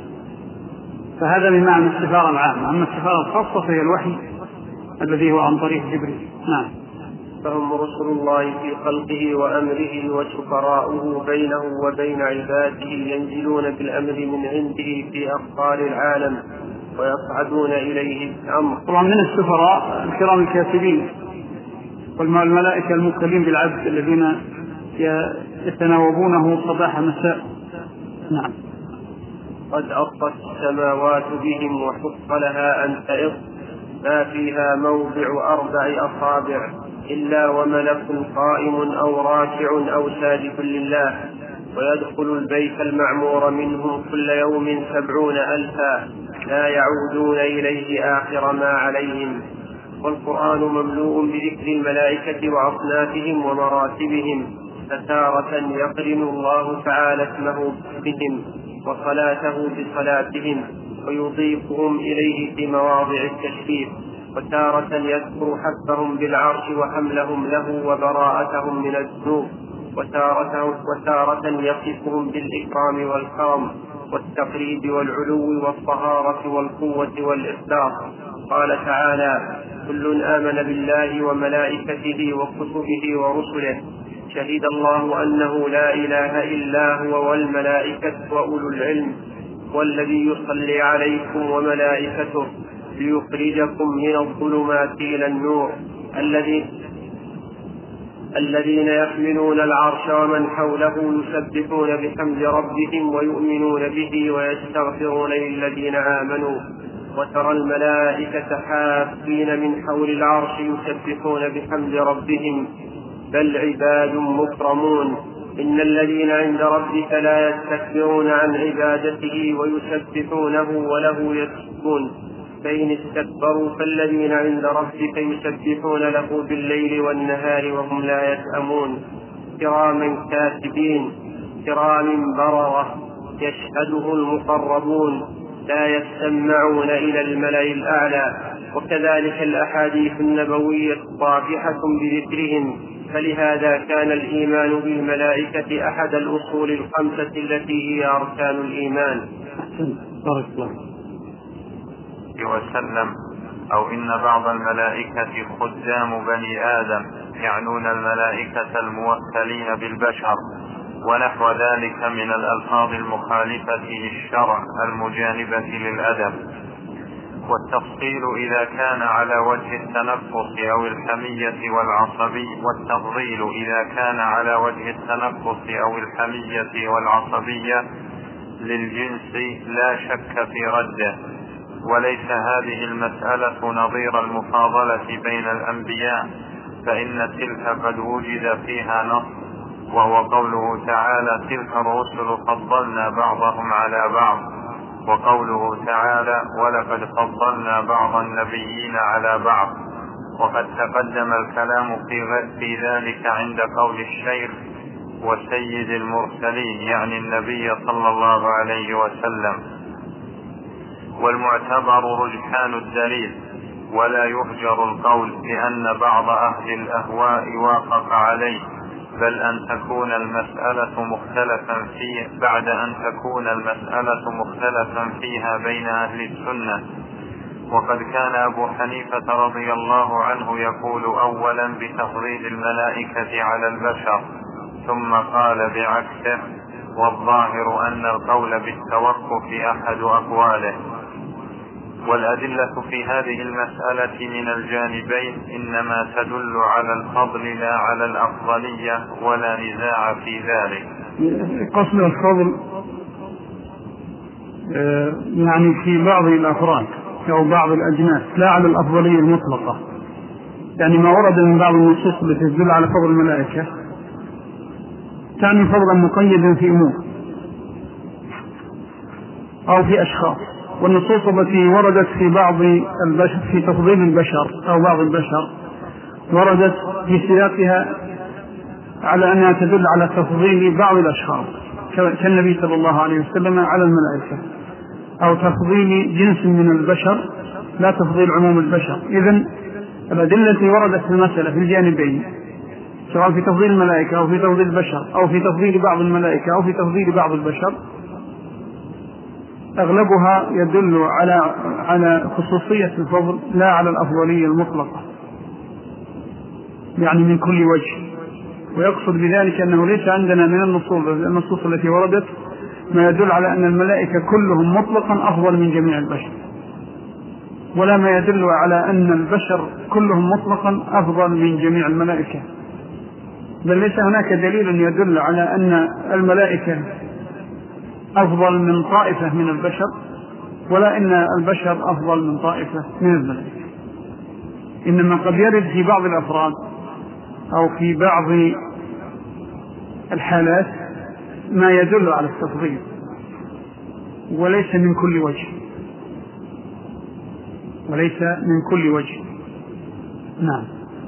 فهذا من معنى السفارة العامة. أما السفارة الخاصة فهي الوحي الذي هو عن طريق جبريل. نعم.
فهم رسل الله في خلقه وأمره، وسفراؤه بينه وبين عباده، ينزلون بالأمر من عنده في أقطار العالم ويصعدون إليه بالأمر.
طبعا من السفراء الكرام الكاتبين والملائكة الموكلين بالعبد الذين يتناوبونه صباح مساء. نعم.
قد أطت السماوات بهم وحق لها أن تئط، ما فيها موضع أربع أصابع إلا وملك قائم أو راكع أو ساجد لله، ويدخل البيت المعمور منهم كل يوم سبعون ألفا لا يعودون إليه آخر ما عليهم. والقرآن مملوء بذكر الملائكة وأصنافهم ومراتبهم، فتارة يقرن الله تعالى اسمه بهم وصلاته بصلاتهم ويضيفهم إليه في مواضع التشريف، وتارة يذكر حفهم بالعرش وحملهم له وبراءتهم من الذنوب، وتارة, وتارة يصفهم بالإكرام والكرم والتقريب والعلو والطهارة والقوة والإخلاص. قال تعالى: كل آمن بالله وملائكته وكتبه ورسله، شهد الله أنه لا إله إلا هو والملائكة وأولو العلم والذي يصلي عليكم وملائكته ليخرجكم من الظلمات إلى النور الذي الذين يحملون العرش ومن حوله يسبحون بحمد ربهم ويؤمنون به ويستغفرون للذين آمنوا وترى الملائكة حافين من حول العرش يسبحون بحمد ربهم بل عباد مكرمون إن الذين عند ربك لا يستكبرون عن عبادته ويسبحونه وله يسجدون فإن استكبروا فالذين عند ربك يسبحون له بالليل والنهار وهم لا يسأمون كراما كاتبين كرام بررة يشهده المقربون لا يستمعون إلى الملأ الأعلى. وكذلك الأحاديث النبوية صافحة بذكرهم، فلهذا كان الإيمان بالملائكة أحد الأصول الخمسة التي هي أركان الإيمان.
بارك الله
وسلم أو إن بعض الملائكة خدام بني آدم يعنون الملائكة الموكلين بالبشر ونحو ذلك من الألفاظ المخالفة للشرع المجانبة للأدب. والتفصيل إذا كان على وجه التنفس أو الحمية والعصبي والتفضيل إذا كان على وجه التنفس أو الحمية والعصبية للجنس لا شك في رده. وليس هذه المسألة نظير المفاضلة بين الأنبياء، فإن تلك قد وجد فيها نص، وهو قوله تعالى تلك الرسل فضلنا بعضهم على بعض، وقوله تعالى ولقد فضلنا بعض النبيين على بعض. وقد تقدم الكلام في ذلك عند قول الشيخ وسيد المرسلين يعني النبي صلى الله عليه وسلم. والمعتبر رجحان الدليل، ولا يهجر القول بأن بعض أهل الأهواء وافق عليه، بل أن تكون المسألة مختلفا فيه بعد أن تكون المسألة مختلفا فيها بين أهل السنة. وقد كان أبو حنيفة رضي الله عنه يقول أولا بتفضيل الملائكة على البشر، ثم قال بعكسه، والظاهر أن القول بالتوقف أحد أقواله. والأدلة في هذه المسألة من الجانبين إنما تدل على الفضل لا على الأفضلية، ولا نزاع في ذلك.
قصد الفضل يعني في بعض الأفراد أو بعض الأجناس لا على الأفضلية المطلقة، يعني ما ورد من بعض النصوص التي تدل على فضل الملائكة تعني فضلا مقيدا في أمور أو في أشخاص. والنصوص التي وردت في بعض البشر في تفضيل البشر أو بعض البشر وردت في سياقها على أنها تدل على تفضيل بعض الأشخاص كالنبي صلى الله عليه وسلم على الملائكة، أو تفضيل جنس من البشر لا تفضيل عموم البشر. إذن الأدلة التي وردت في المسألة في الجانبين سواء في تفضيل الملائكة أو في تفضيل البشر أو في تفضيل بعض الملائكة أو في تفضيل بعض البشر أغلبها يدل على على خصوصية الفضل لا على الأفضلية المطلقة، يعني من كل وجه. ويقصد بذلك أنه ليس عندنا من النصوص النصوص التي وردت ما يدل على أن الملائكة كلهم مطلقا أفضل من جميع البشر، ولا ما يدل على أن البشر كلهم مطلقا أفضل من جميع الملائكة، بل ليس هناك دليل يدل على أن الملائكة أفضل من طائفة من البشر، ولا أن البشر أفضل من طائفة من الملائكة. إنما قد يرد في بعض الأفراد أو في بعض الحالات ما يدل على التفضيل، وليس من كل وجه وليس من كل وجه. نعم.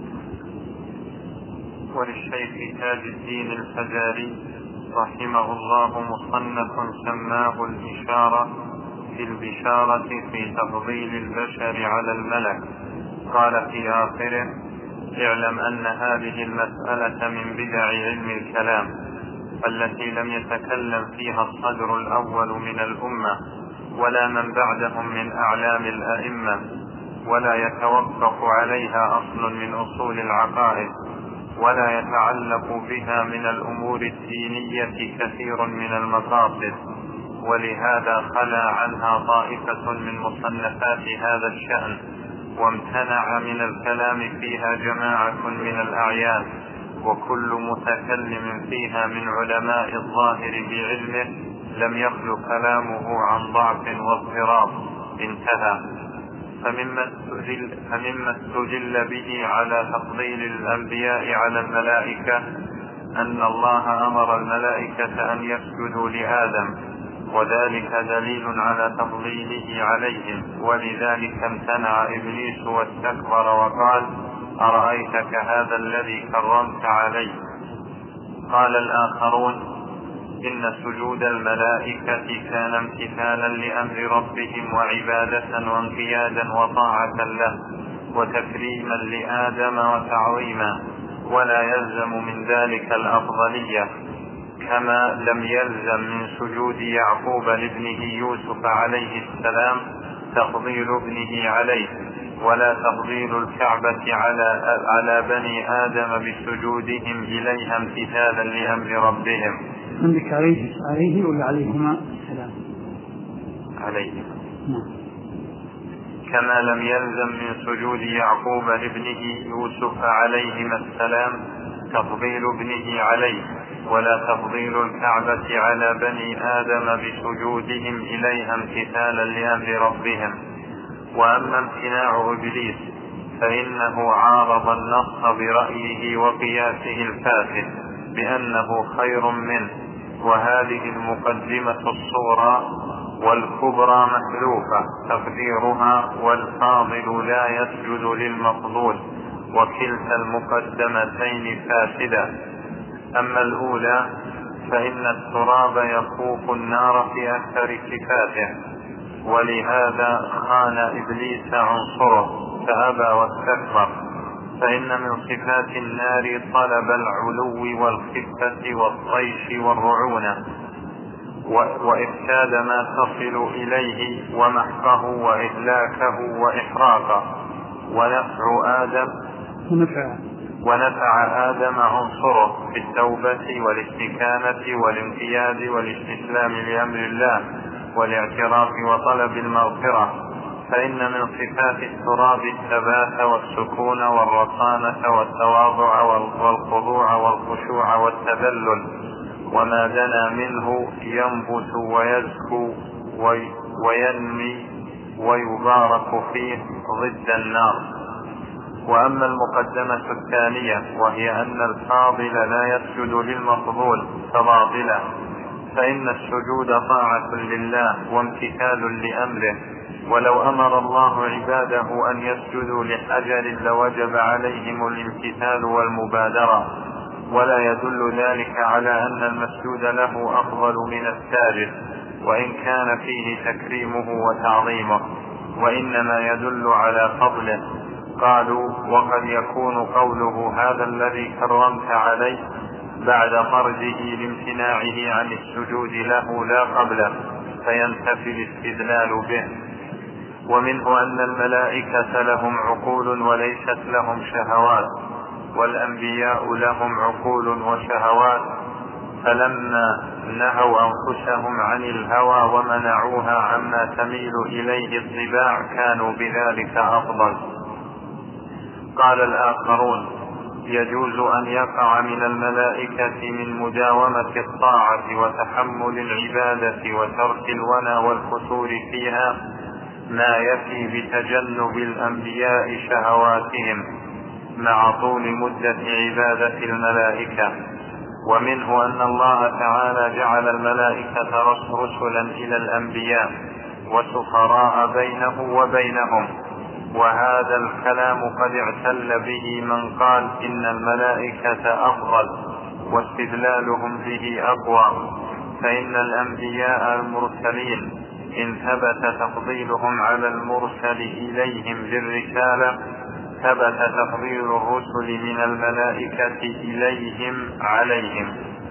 وللشيخ تاج الدين الفزاري رحمه الله مصنف سماه الإشارة في البشارة في تفضيل البشر على الملك. قال في آخره: اعلم أن هذه المسألة من بدع علم الكلام التي لم يتكلم فيها الصدر الأول من الأمة ولا من بعدهم من أعلام الأئمة، ولا يتوقف عليها أصل من أصول العقائد، ولا يتعلق بها من الأمور الدينية كثير من المقاصد، ولهذا خلا عنها طائفة من مصنفات هذا الشأن، وامتنع من الكلام فيها جماعة من الأعيان، وكل متكلم فيها من علماء الظاهر بعلمه لم يخل كلامه عن ضعف واضطراب. انتهى. فمما استدل, فمما استدل به على تفضيل الأنبياء على الملائكة أن الله أمر الملائكة أن يسجدوا لآدم، وذلك دليل على تفضيله عليهم، ولذلك امتنع إبليس واستكبر وقال: أرأيتك هذا الذي كرمت عليه. قال الآخرون: إن سجود الملائكة كان امتثالا لأمر ربهم وعبادة وانقيادا وطاعة له وتكريما لآدم وتعظيما، ولا يلزم من ذلك الأفضلية، كما لم يلزم من سجود يعقوب لابنه يوسف عليه السلام تفضيل ابنه عليه، ولا تفضيل الكعبة على, على بني آدم بسجودهم إليها امتثالا لأمر ربهم.
عندك عليه عليه ولا عليهما السلام؟
عليهما. كما لم يلزم من سجود يعقوب لابنه يوسف عليهما السلام تفضيل ابنه عليه، ولا تفضيل الكعبة على بني آدم بسجودهم إليها امتثالا لأمر ربهم. وأما امتناع إبليس فإنه عارض النص برأيه وقياسه الفاسد بأنه خير منه، وهذه المقدمة الصورة والكبرى محذوفة تقديرها: والفاضل لا يسجد للمفضول، وكلتا المقدمتين فاسدة. أما الأولى فإن التراب يفوق النار في أكثر صفاته، ولهذا خان إبليس عنصره فأبى واستكبر، فإن من صفات النار طلب العلو والخفة والطيش والرعونة وإفساد ما تصل إليه ومحقه وإهلاكه وإحراقه. ونفع آدم
ونفع,
ونفع آدم عنصره في التوبة والاستكانة والانقياد والاستسلام لأمر الله والاعتراف وطلب المغفرة، فإن من صفات التراب الثبات والسكون والرصانة والتواضع والخضوع والخشوع والتذلل، وما دنا منه ينبت ويزكو وينمي ويبارك فيه ضد النار. وأما المقدمة الثانية وهي أن الفاضل لا يسجد للمفضول فباطلة، فإن السجود طاعة لله وامتثال لأمره، ولو أمر الله عباده أن يسجدوا لحجر لوجب عليهم الامتثال والمبادرة، ولا يدل ذلك على أن المسجود له أفضل من الساجد وإن كان فيه تكريمه وتعظيمه، وإنما يدل على فضله. قالوا: وقد يكون قوله هذا الذي كرمت عليه بعد فرجه لامتناعه عن السجود له لا قبله، فينتفي الاستدلال به. ومنه أن الملائكة لهم عقول وليست لهم شهوات، والأنبياء لهم عقول وشهوات، فلما نهوا أنفسهم عن الهوى ومنعوها عما تميل إليه الطباع كانوا بذلك أفضل. قال الآخرون: يجوز أن يقع من الملائكة من مداومة الطاعة وتحمل العبادة وترك الونى والفتور فيها ما يفي بتجنب الأنبياء شهواتهم مع طول مدة عبادة الملائكة. ومنه أن الله تعالى جعل الملائكة رسلا إلى الأنبياء وسفراء بينه وبينهم، وهذا الكلام قد اعتل به من قال إن الملائكة أفضل، واستدلالهم به أقوى، فإن الأنبياء المرسلين إن ثبت تفضيلهم على المرسل إليهم بالرسالة ثبت تفضيل الرسل من الملائكة إليهم عليهم،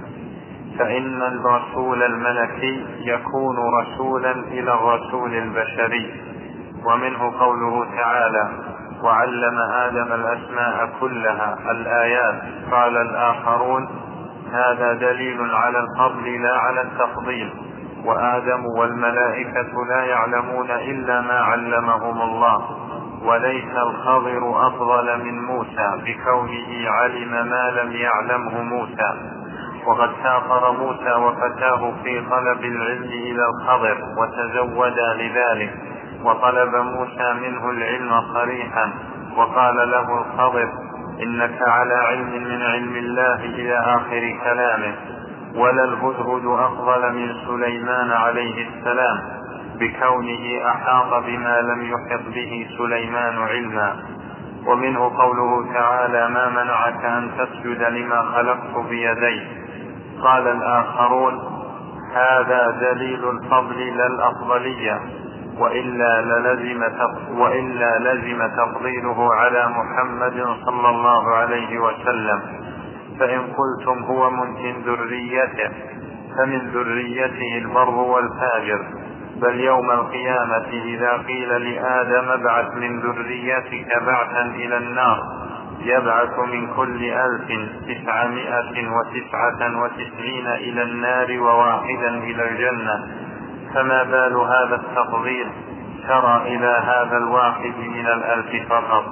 فإن الرسول الملكي يكون رسولا إلى الرسول البشري. ومنه قوله تعالى: وعلم آدم الأسماء كلها الآيات. قال الآخرون: هذا دليل على الفضل لا على التفضيل، وآدم والملائكة لا يعلمون إلا ما علمهم الله، وليس الخضر أفضل من موسى بكونه علم ما لم يعلمه موسى. وقد سافر موسى وفتاه في طلب العلم إلى الخضر وتزودا لذلك، وطلب موسى منه العلم صريحا، وقال له الخضر: إنك على علم من علم الله إلى آخر كلامه. ولا الهدهد أفضل من سليمان عليه السلام بكونه أحاط بما لم يحط به سليمان علما. ومنه قوله تعالى: ما منعك أن تسجد لما خلقت بيدي. قال الآخرون: هذا دليل الفضل لا الأفضلية، وإلا للزم وإلا لزم تفضيله على محمد صلى الله عليه وسلم. فإن قلتم هو من ذريته فمن ذريته البر والفاجر، بل يوم القيامة إذا قيل لآدم ابعث من ذريتك بعثا إلى النار يبعث من كل ألف تسعمائة وتسعة وتسعين إلى النار وواحدا إلى الجنة، فما بال هذا التفضيل ترى إلى هذا الواحد من الألف فقط.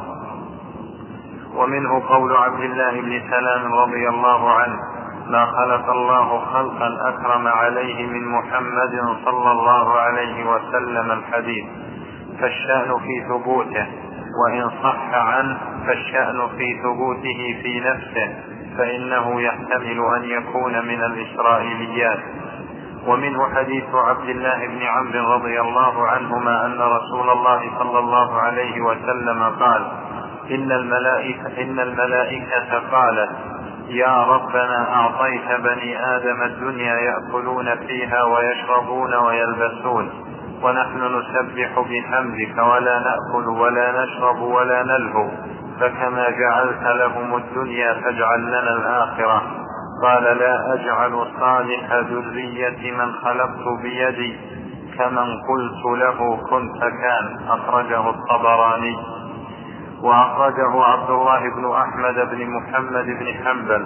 ومنه قول عبد الله بن سلام رضي الله عنه: ما خلق الله خلقا أكرم عليه من محمد صلى الله عليه وسلم الحديث، فالشأن في ثبوته، وإن صح عنه فالشأن في ثبوته في نفسه، فإنه يحتمل أن يكون من الإسرائيليات. ومنه حديث عبد الله بن عمرو رضي الله عنهما أن رسول الله صلى الله عليه وسلم قال: إن الملائكة, إن الملائكة قالت: يا ربنا أعطيت بني آدم الدنيا يأكلون فيها ويشربون ويلبسون، ونحن نسبح بحمدك ولا نأكل ولا نشرب ولا نلهو، فكما جعلت لهم الدنيا فاجعل لنا الآخرة. قال: لا أجعل صالح ذرية من خلقت بيدي كمن قلت له كن فكان. أخرجه الطبراني. وأخرجه عبد الله بن أحمد بن محمد بن حنبل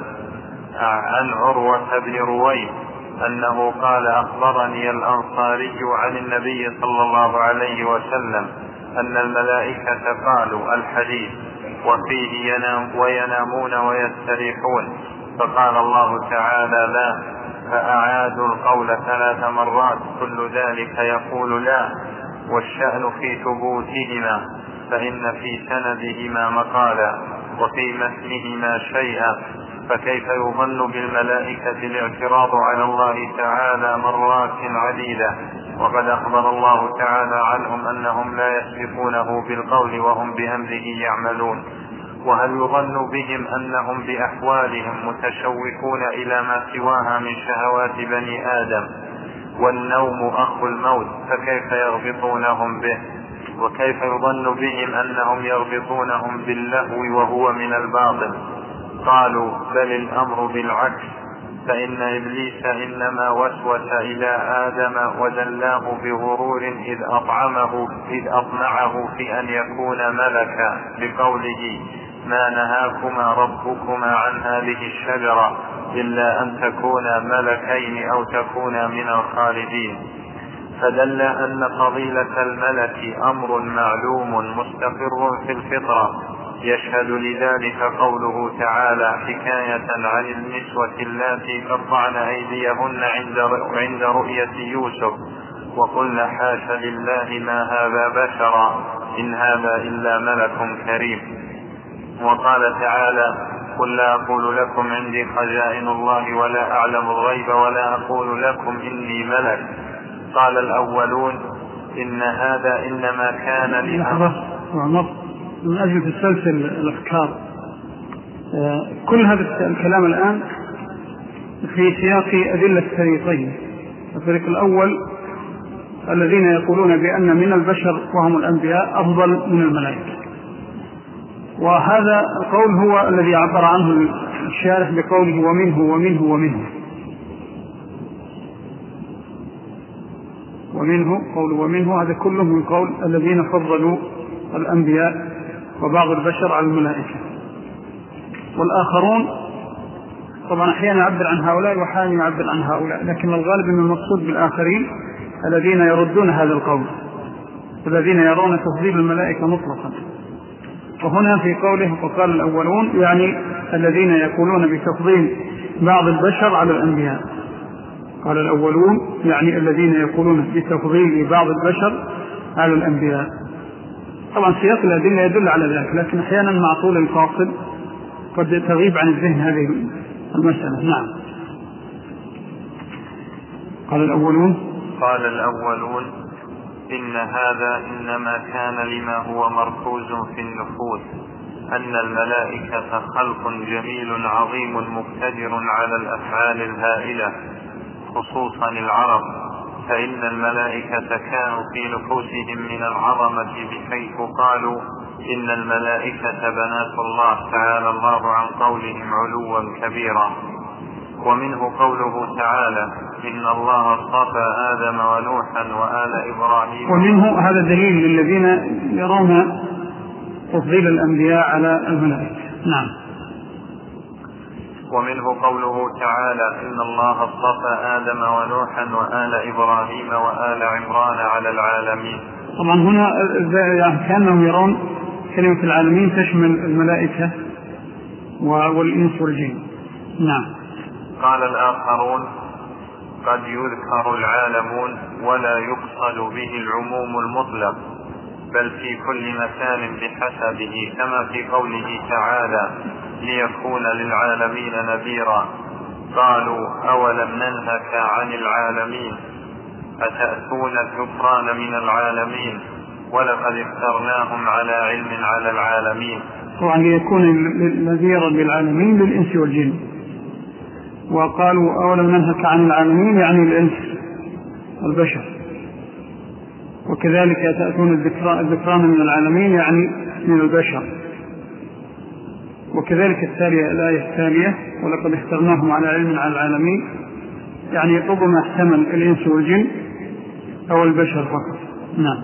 عن عروة بن رويم أنه قال: أخبرني الأنصاري عن النبي صلى الله عليه وسلم أن الملائكة قالوا الحديث وفيه ينام وينامون ويستريحون، فقال الله تعالى: لا، فأعادوا القول ثلاث مرات كل ذلك يقول لا. والشأن في ثبوتهما، فإن في سندهما مقالا وفي متنهما شيئا، فكيف يظن بالملائكة الاعتراض على الله تعالى مرات عديدة، وقد أخبر الله تعالى عنهم أنهم لا يسبقونه بالقول وهم بأمره يعملون. وهل يظن بهم أنهم بأحوالهم متشوقون إلى ما سواها من شهوات بني آدم؟ والنوم أخو الموت، فكيف يربطونهم به؟ وكيف يظن بهم أنهم يربطونهم باللهو وهو من الباطل؟ قالوا: بل الأمر بالعكس، فإن إبليس إنما وسوس إلى آدم ودلاه بغرور إذ أطعمه إذ أطمعه في أن يكون ملكا بقوله: ما نهاكما ربكما عن هذه الشجرة إلا أن تكونا ملكين أو تكونا من الخالدين. فدل أن فضيلة الملك أمر معلوم مستقر في الفطرة، يشهد لذلك قوله تعالى حكاية عن النسوة اللاتي قطعن أيديهن عند رؤية يوسف: وقلنا حاش لله ما هذا بشرا إن هذا إلا ملك كريم. وقال تعالى: قل لا أقول لكم عندي خزائن الله ولا أعلم الغيب ولا أقول لكم إني ملك. قال الأولون: إن هذا إنما كان
لحظة وعمر من أجل تسلسل الأفكار. كل هذا الكلام الآن في سياق أدلة فريقين. الفريق الأول الذين يقولون بأن من البشر وهم الأنبياء أفضل من الملائكة، وهذا القول هو الذي عبر عنه الشارح بقوله ومنه ومنه ومنه ومنه قول ومنه، هذا كله من قول الذين فضلوا الأنبياء وبعض البشر على الملائكة. والآخرون طبعا أحيانا يعبر عن هؤلاء وأحيانا يعبر عن هؤلاء، لكن الغالب أن المقصود بالآخرين الذين يردون هذا القول والذين يرون تفضيل الملائكة مطلقا. وهنا في قوله وقال الأولون يعني الذين يقولون بتفضيل بعض البشر على الأنبياء. قال الأولون يعني الذين يقولون بتفضيل بعض البشر على الأنبياء. طبعا سياق الأدلة يدل على ذلك، لكن أحيانا مع طول الفاصل قد تغيب عن الذهن هذه المسألة. نعم. قال الأولون
قال الأولون إن هذا إنما كان لما هو مركوز في النفوس، أن الملائكة خلق جميل عظيم مقتدر على الأفعال الهائلة خصوصا العرب، فإن الملائكة كانوا في نفوسهم من العظمة بحيث قالوا إن الملائكة بنات الله تعالى الله عن قولهم علوا كبيرا. ومنه قوله تعالى إن الله اصطفى آدم ونوحا وآل إبراهيم.
ومنه هذا دليل للذين يرون تفضيل الأنبياء على الملائكة. نعم.
ومنه قوله تعالى إن الله اصطفى آدم ونوحا وآل إبراهيم وآل عمران على العالمين.
طبعا هنا يعني كانهم يرون كلمة العالمين تشمل الملائكة والإنس والجن. نعم.
قال الآخرون قد يذكر العالمون ولا يقصد به العموم المطلق، بل في كل مكان بحسبه، كما في قوله تعالى ليكون للعالمين نذيرا. قالوا أولم ننهك عن العالمين أتأتون الكفران من العالمين ولقد اخترناهم على علم على العالمين.
طبعا ليكون نذيرا للعالمين للإنس والجن. وقالوا أولم ننهك عن العالمين يعني الإنس والبشر، وكذلك تأتون الذكران من العالمين يعني من البشر. وكذلك التالية الآية الثانية ولقد اخترناهم على علم على العالمين يعني ربما احتمل الإنس والجن أو البشر فقط. نعم.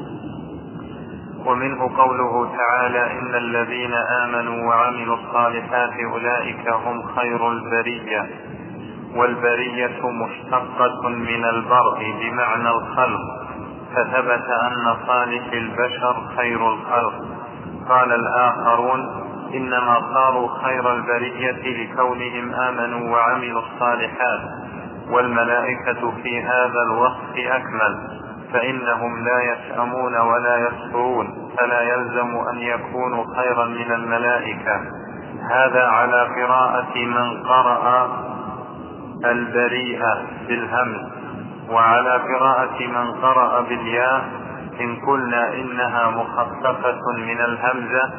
ومنه قوله تعالى إن الذين آمنوا وعملوا الصالحات أولئك هم خير البرية، والبرية مشتقة من البرء بمعنى الخلق، فثبت أن صالح البشر خير الخلق. قال الآخرون إنما صاروا خير البرية لكونهم آمنوا وعملوا الصالحات، والملائكة في هذا الوصف أكمل، فإنهم لا يسأمون ولا يسفرون، فلا يلزم أن يكونوا خيرا من الملائكة. هذا على قراءة من قرأ البريئة بالهمز، وعلى قراءة من قرأ بالياء إن قلنا إنها مخففة من الهمزة،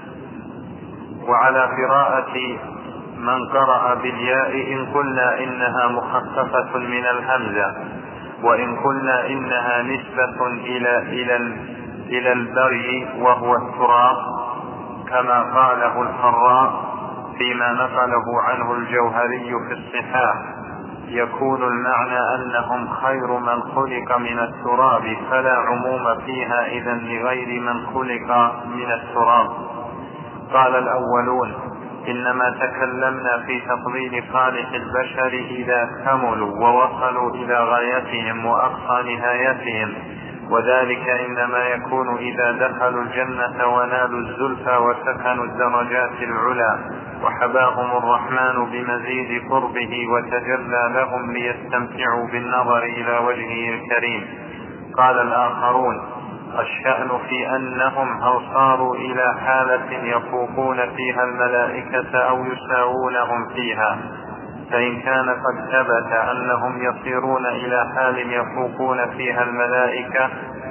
وعلى قراءة من قرأ بالياء إن قلنا إنها مخففة من الهمزة، وإن قلنا إنها نسبة إلى إلى إلى البري وهو التراب كما قاله الفراء فيما نقله عنه الجوهري في الصحاح، يكون المعنى أنهم خير من خلق من التراب، فلا عموم فيها إذن لغير من خلق من التراب. قال الأولون إنما تكلمنا في تفضيل صالح البشر إذا كملوا ووصلوا إلى غايتهم وأقصى نهايتهم، وذلك إنما يكون إذا دخلوا الجنة ونالوا الزلفى وسكنوا الدرجات العلى وحباهم الرحمن بمزيد قربه وتجلى لهم ليستمتعوا بالنظر إلى وجهه الكريم. قال الآخرون الشأن في أنهم أو صاروا إلى حالة يفوقون فيها الملائكة أو يساوونهم فيها، فإن كان قد ثبت أنهم يصيرون إلى حال يفوقون فيها الملائكة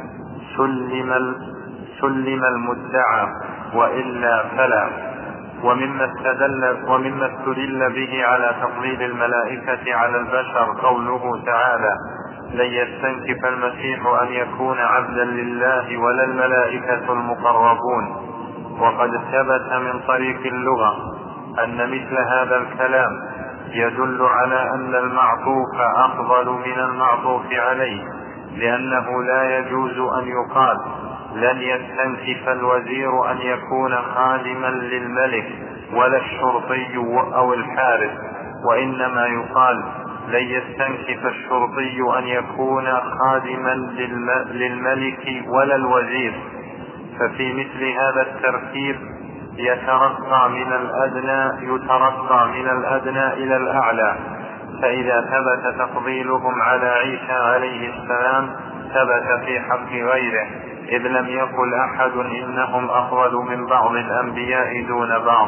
سلم, سلم المدعى، وإلا فلا. ومما استدل, ومما استدل به على تفضيل الملائكة على البشر قوله تعالى لن يستنكف المسيح أن يكون عبدا لله ولا الملائكة المقربون. وقد ثبت من طريق اللغة أن مثل هذا الكلام يدل على أن المعطوف أفضل من المعطوف عليه، لأنه لا يجوز أن يقال لن يستنكف الوزير أن يكون خادما للملك ولا الشرطي أو الحارس، وإنما يقال لن يستنكف الشرطي أن يكون خادما للملك ولا الوزير. ففي مثل هذا الترتيب يترقى من الأدنى يترقى من الأدنى إلى الأعلى. فإذا ثبت تفضيلهم على عيسى عليه السلام ثبت في حق غيره، إذ لم يقل أحد إنهم أفضل من بعض الأنبياء دون بعض.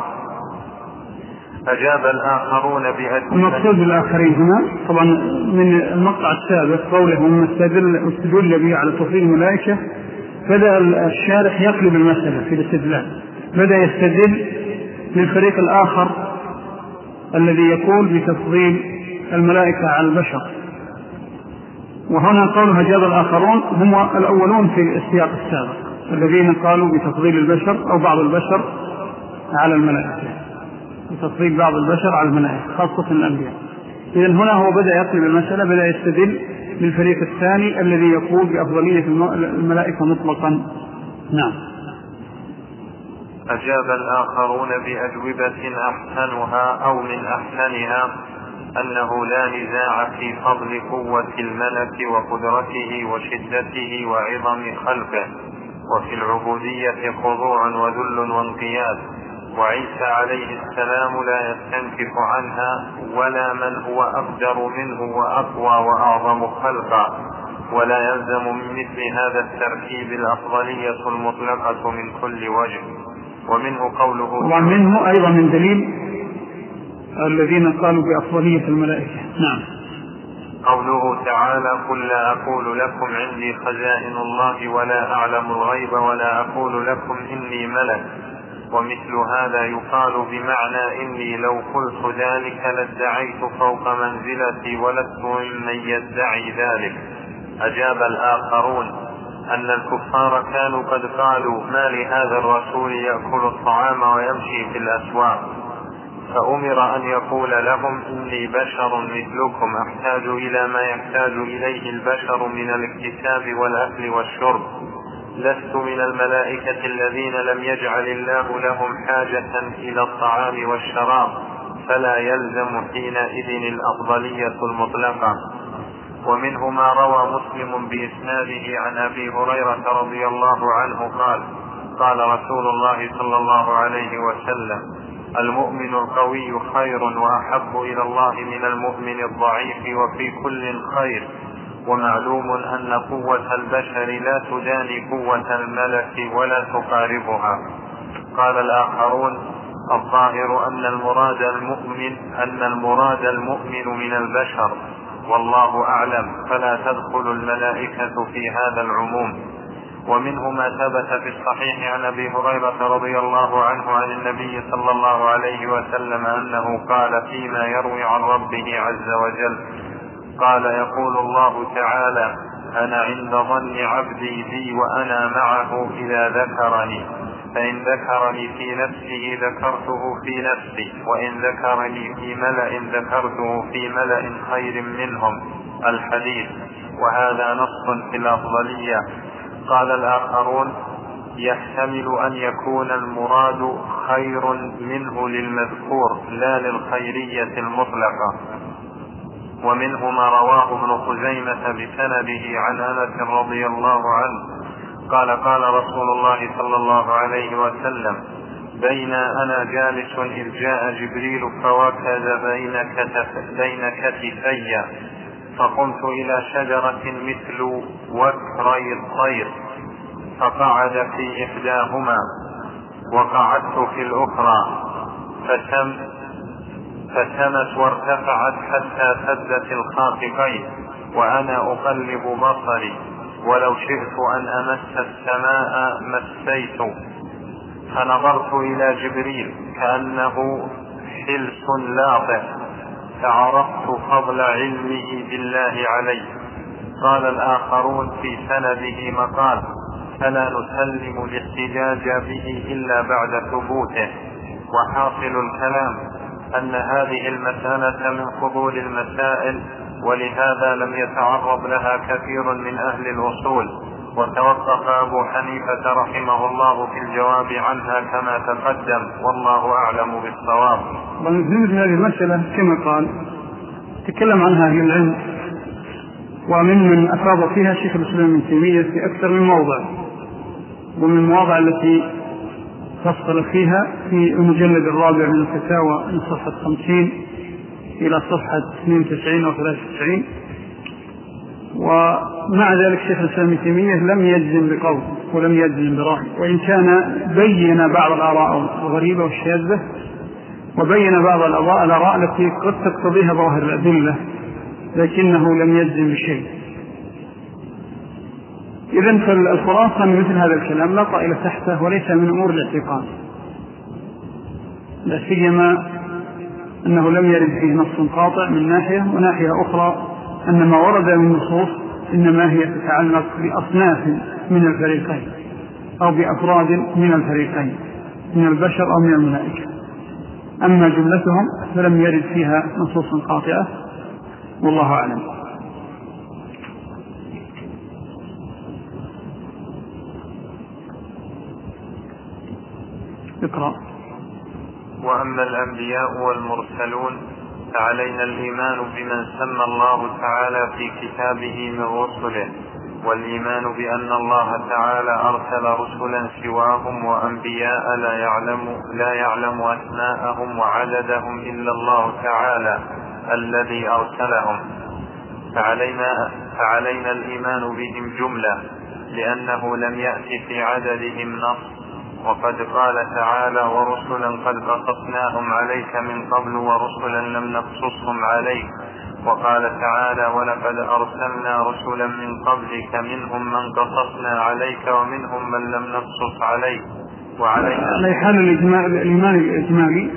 أجاب الآخرون بأجل
المقصود بالآخرين هنا طبعا من المقطع السابق قوله هم استدل به على تفضيل الملائكة، بدأ الشارح يقلب المسألة في الاستدلال، بدأ يستدل للفريق الآخر الذي يقول بتفضيل الملائكة على البشر. وهنا قوله أجاب الآخرون هم الأولون في السياق السابق الذين قالوا بتفضيل البشر أو بعض البشر على الملائكة، بتفضيل بعض البشر على الملائكة خاصة الأنبياء. إذن هنا هو بدأ يقلب المسألة، بدأ يستدل للفريق الثاني الذي يقول بأفضلية الملائكة مطلقا. نعم.
أجاب الآخرون بأجوبة أحسنها أو من أحسنها أنه لا نزاع في فضل قوة الملك وقدرته وشدته وعظم خلقه، وفي العبودية خضوع وذل وانقياد، وعيسى عليه السلام لا يستنكف عنها ولا من هو أقدر منه وأقوى وأعظم خلقا، ولا يلزم من مثل هذا الترتيب الأفضلية المطلقة من كل وجه. ومنه قوله
ومنه أيضا من دليل الذين قالوا بأفضلية الملائكة. نعم.
قوله تعالى قل لا أقول لكم عندي خزائن الله ولا أعلم الغيب ولا أقول لكم إني ملك. ومثل هذا يقال بمعنى إني لو قلت ذلك لادعيت فوق منزلتي ولست ممن يدعي ذلك. أجاب الآخرون أن الكفار كانوا قد قالوا ما لهذا الرسول يأكل الطعام ويمشي في الأسواق، فأمر أن يقول لهم إني بشر مثلكم أحتاج إلى ما يحتاج إليه البشر من الاكتساب والأكل والشرب، لست من الملائكة الذين لم يجعل الله لهم حاجة إلى الطعام والشراب، فلا يلزم حينئذ الأفضلية المطلقة. ومنه ما روى مسلم بإسناده عن أبي هريرة رضي الله عنه قال قال رسول الله صلى الله عليه وسلم المؤمن القوي خير وأحب إلى الله من المؤمن الضعيف وفي كل خير، ومعلوم أن قوة البشر لا تداني قوة الملك ولا تقاربها. قال الآخرون الظاهر أن المراد المؤمن أن المراد المؤمن من البشر، والله أعلم، فلا تدخل الملائكة في هذا العموم. ومنه ما ثبت في الصحيح عن أبي هريرة رضي الله عنه عن النبي صلى الله عليه وسلم أنه قال فيما يروي عن ربه عز وجل قال يقول الله تعالى أنا عند ظن عبدي بي وأنا معه إذا ذكرني، فإن ذكرني في نفسه ذكرته في نفسي، وإن ذكرني في ملأ ذكرته في ملأ خير منهم. الحديث. وهذا نص في الأفضلية. قال الآخرون يحتمل أن يكون المراد خير منه للمذكور لا للخيرية المطلقة. ومنه ما رواه ابن خزيمة بسنده عن أنس رضي الله عنه قال قال رسول الله صلى الله عليه وسلم بين أنا جالس إذ جاء جبريل فوكز بين, كتف بين كتفي، فقمت إلى شجرة مثل وكري الطير فقعد في إحداهما وقعدت في الأخرى فتم فتمت وارتفعت حتى سدت الخافقين، وأنا أقلب بصري ولو شئت أن أمس السماء مسيت، فنظرت إلى جبريل كأنه حلس لاطع فعرفت فضل علمه بالله عليه. قال الآخرون في سنده مقال فلا نسلم الاحتجاج به إلا بعد ثبوته. وحاصل الكلام أن هذه المسألة من فضول المسائل، ولهذا لم يتعرض لها كثير من أهل الأصول، وتوقف أبو حنيفة رحمه الله في الجواب عنها كما تقدم، والله أعلم بالصواب.
ومثل هذه المسألة كما قال تكلم عنها أهل العلم، ومن من أفاض فيها شيخ الإسلام ابن تيمية في أكثر من موضع، ومن المواضع التي فصل فيها في المجلد الرابع من الفتاوى من صفحة خمسين إلى صفحة اثنين وتسعين أو ثلاثة وتسعين. ومع ذلك شيخ الإسلام ابن تيمية لم يجزم بقول ولم يجزم برأي، وإن كان بين بعض الآراء الغريبة والشاذة، وبين بعض الآراء التي قد تقتضيها ظاهر الأدلة، لكنه لم يجزم بشيء. إذن فالخلاصة من مثل هذا الكلام لا طائل تحته وليس من أمور الاعتقاد، لا سيما أنه لم يرد فيه نص قاطع من ناحية، وناحية أخرى أن ما ورد من نصوص إنما هي تتعلق بأصناف من الفريقين أو بأفراد من الفريقين من البشر أو من الملائكة، أما جملتهم فلم يرد فيها نصوص قاطعة، والله أعلم. اقرأ.
وأما الأنبياء والمرسلون فعلينا الإيمان بمن سمى الله تعالى في كتابه من رسله، والإيمان بأن الله تعالى أرسل رسلا سواهم وأنبياء لا يعلم, لا يعلم أسماءهم وعددهم إلا الله تعالى الذي أرسلهم، فعلينا, فعلينا الإيمان بهم جملة، لأنه لم يأتي في عددهم نص، وقد قال تعالى ورسلا قد قصصناهم عليك من قبل ورسلا لم نقصصهم عليك، وقال تعالى ولقد أرسلنا رسلا من قبلك منهم من قصصنا عليك ومنهم من لم نقصص عليك. وعلينا
على حال الإيمان الإجمالي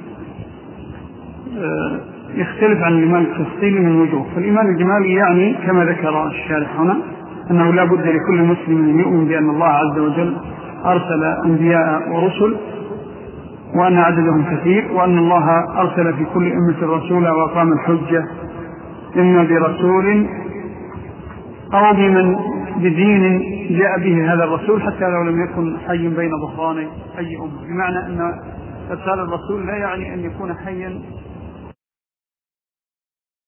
يختلف عن الإيمان التفصيلي من وجوه. فالإيمان الإجمالي يعني كما ذكر الشارح هنا أنه لا بد لكل مسلم أن يؤمن بأن الله عز وجل أرسل أنبياء ورسل، وأن عددهم كثير، وأن الله أرسل في كل أمة رسولا وقام الحجة إما برسول أو بمن بدين جاء به هذا الرسول حتى لو لم يكن حي بين ظهراني أي أمة، بمعنى أن إرسال الرسول لا يعني أن يكون حيا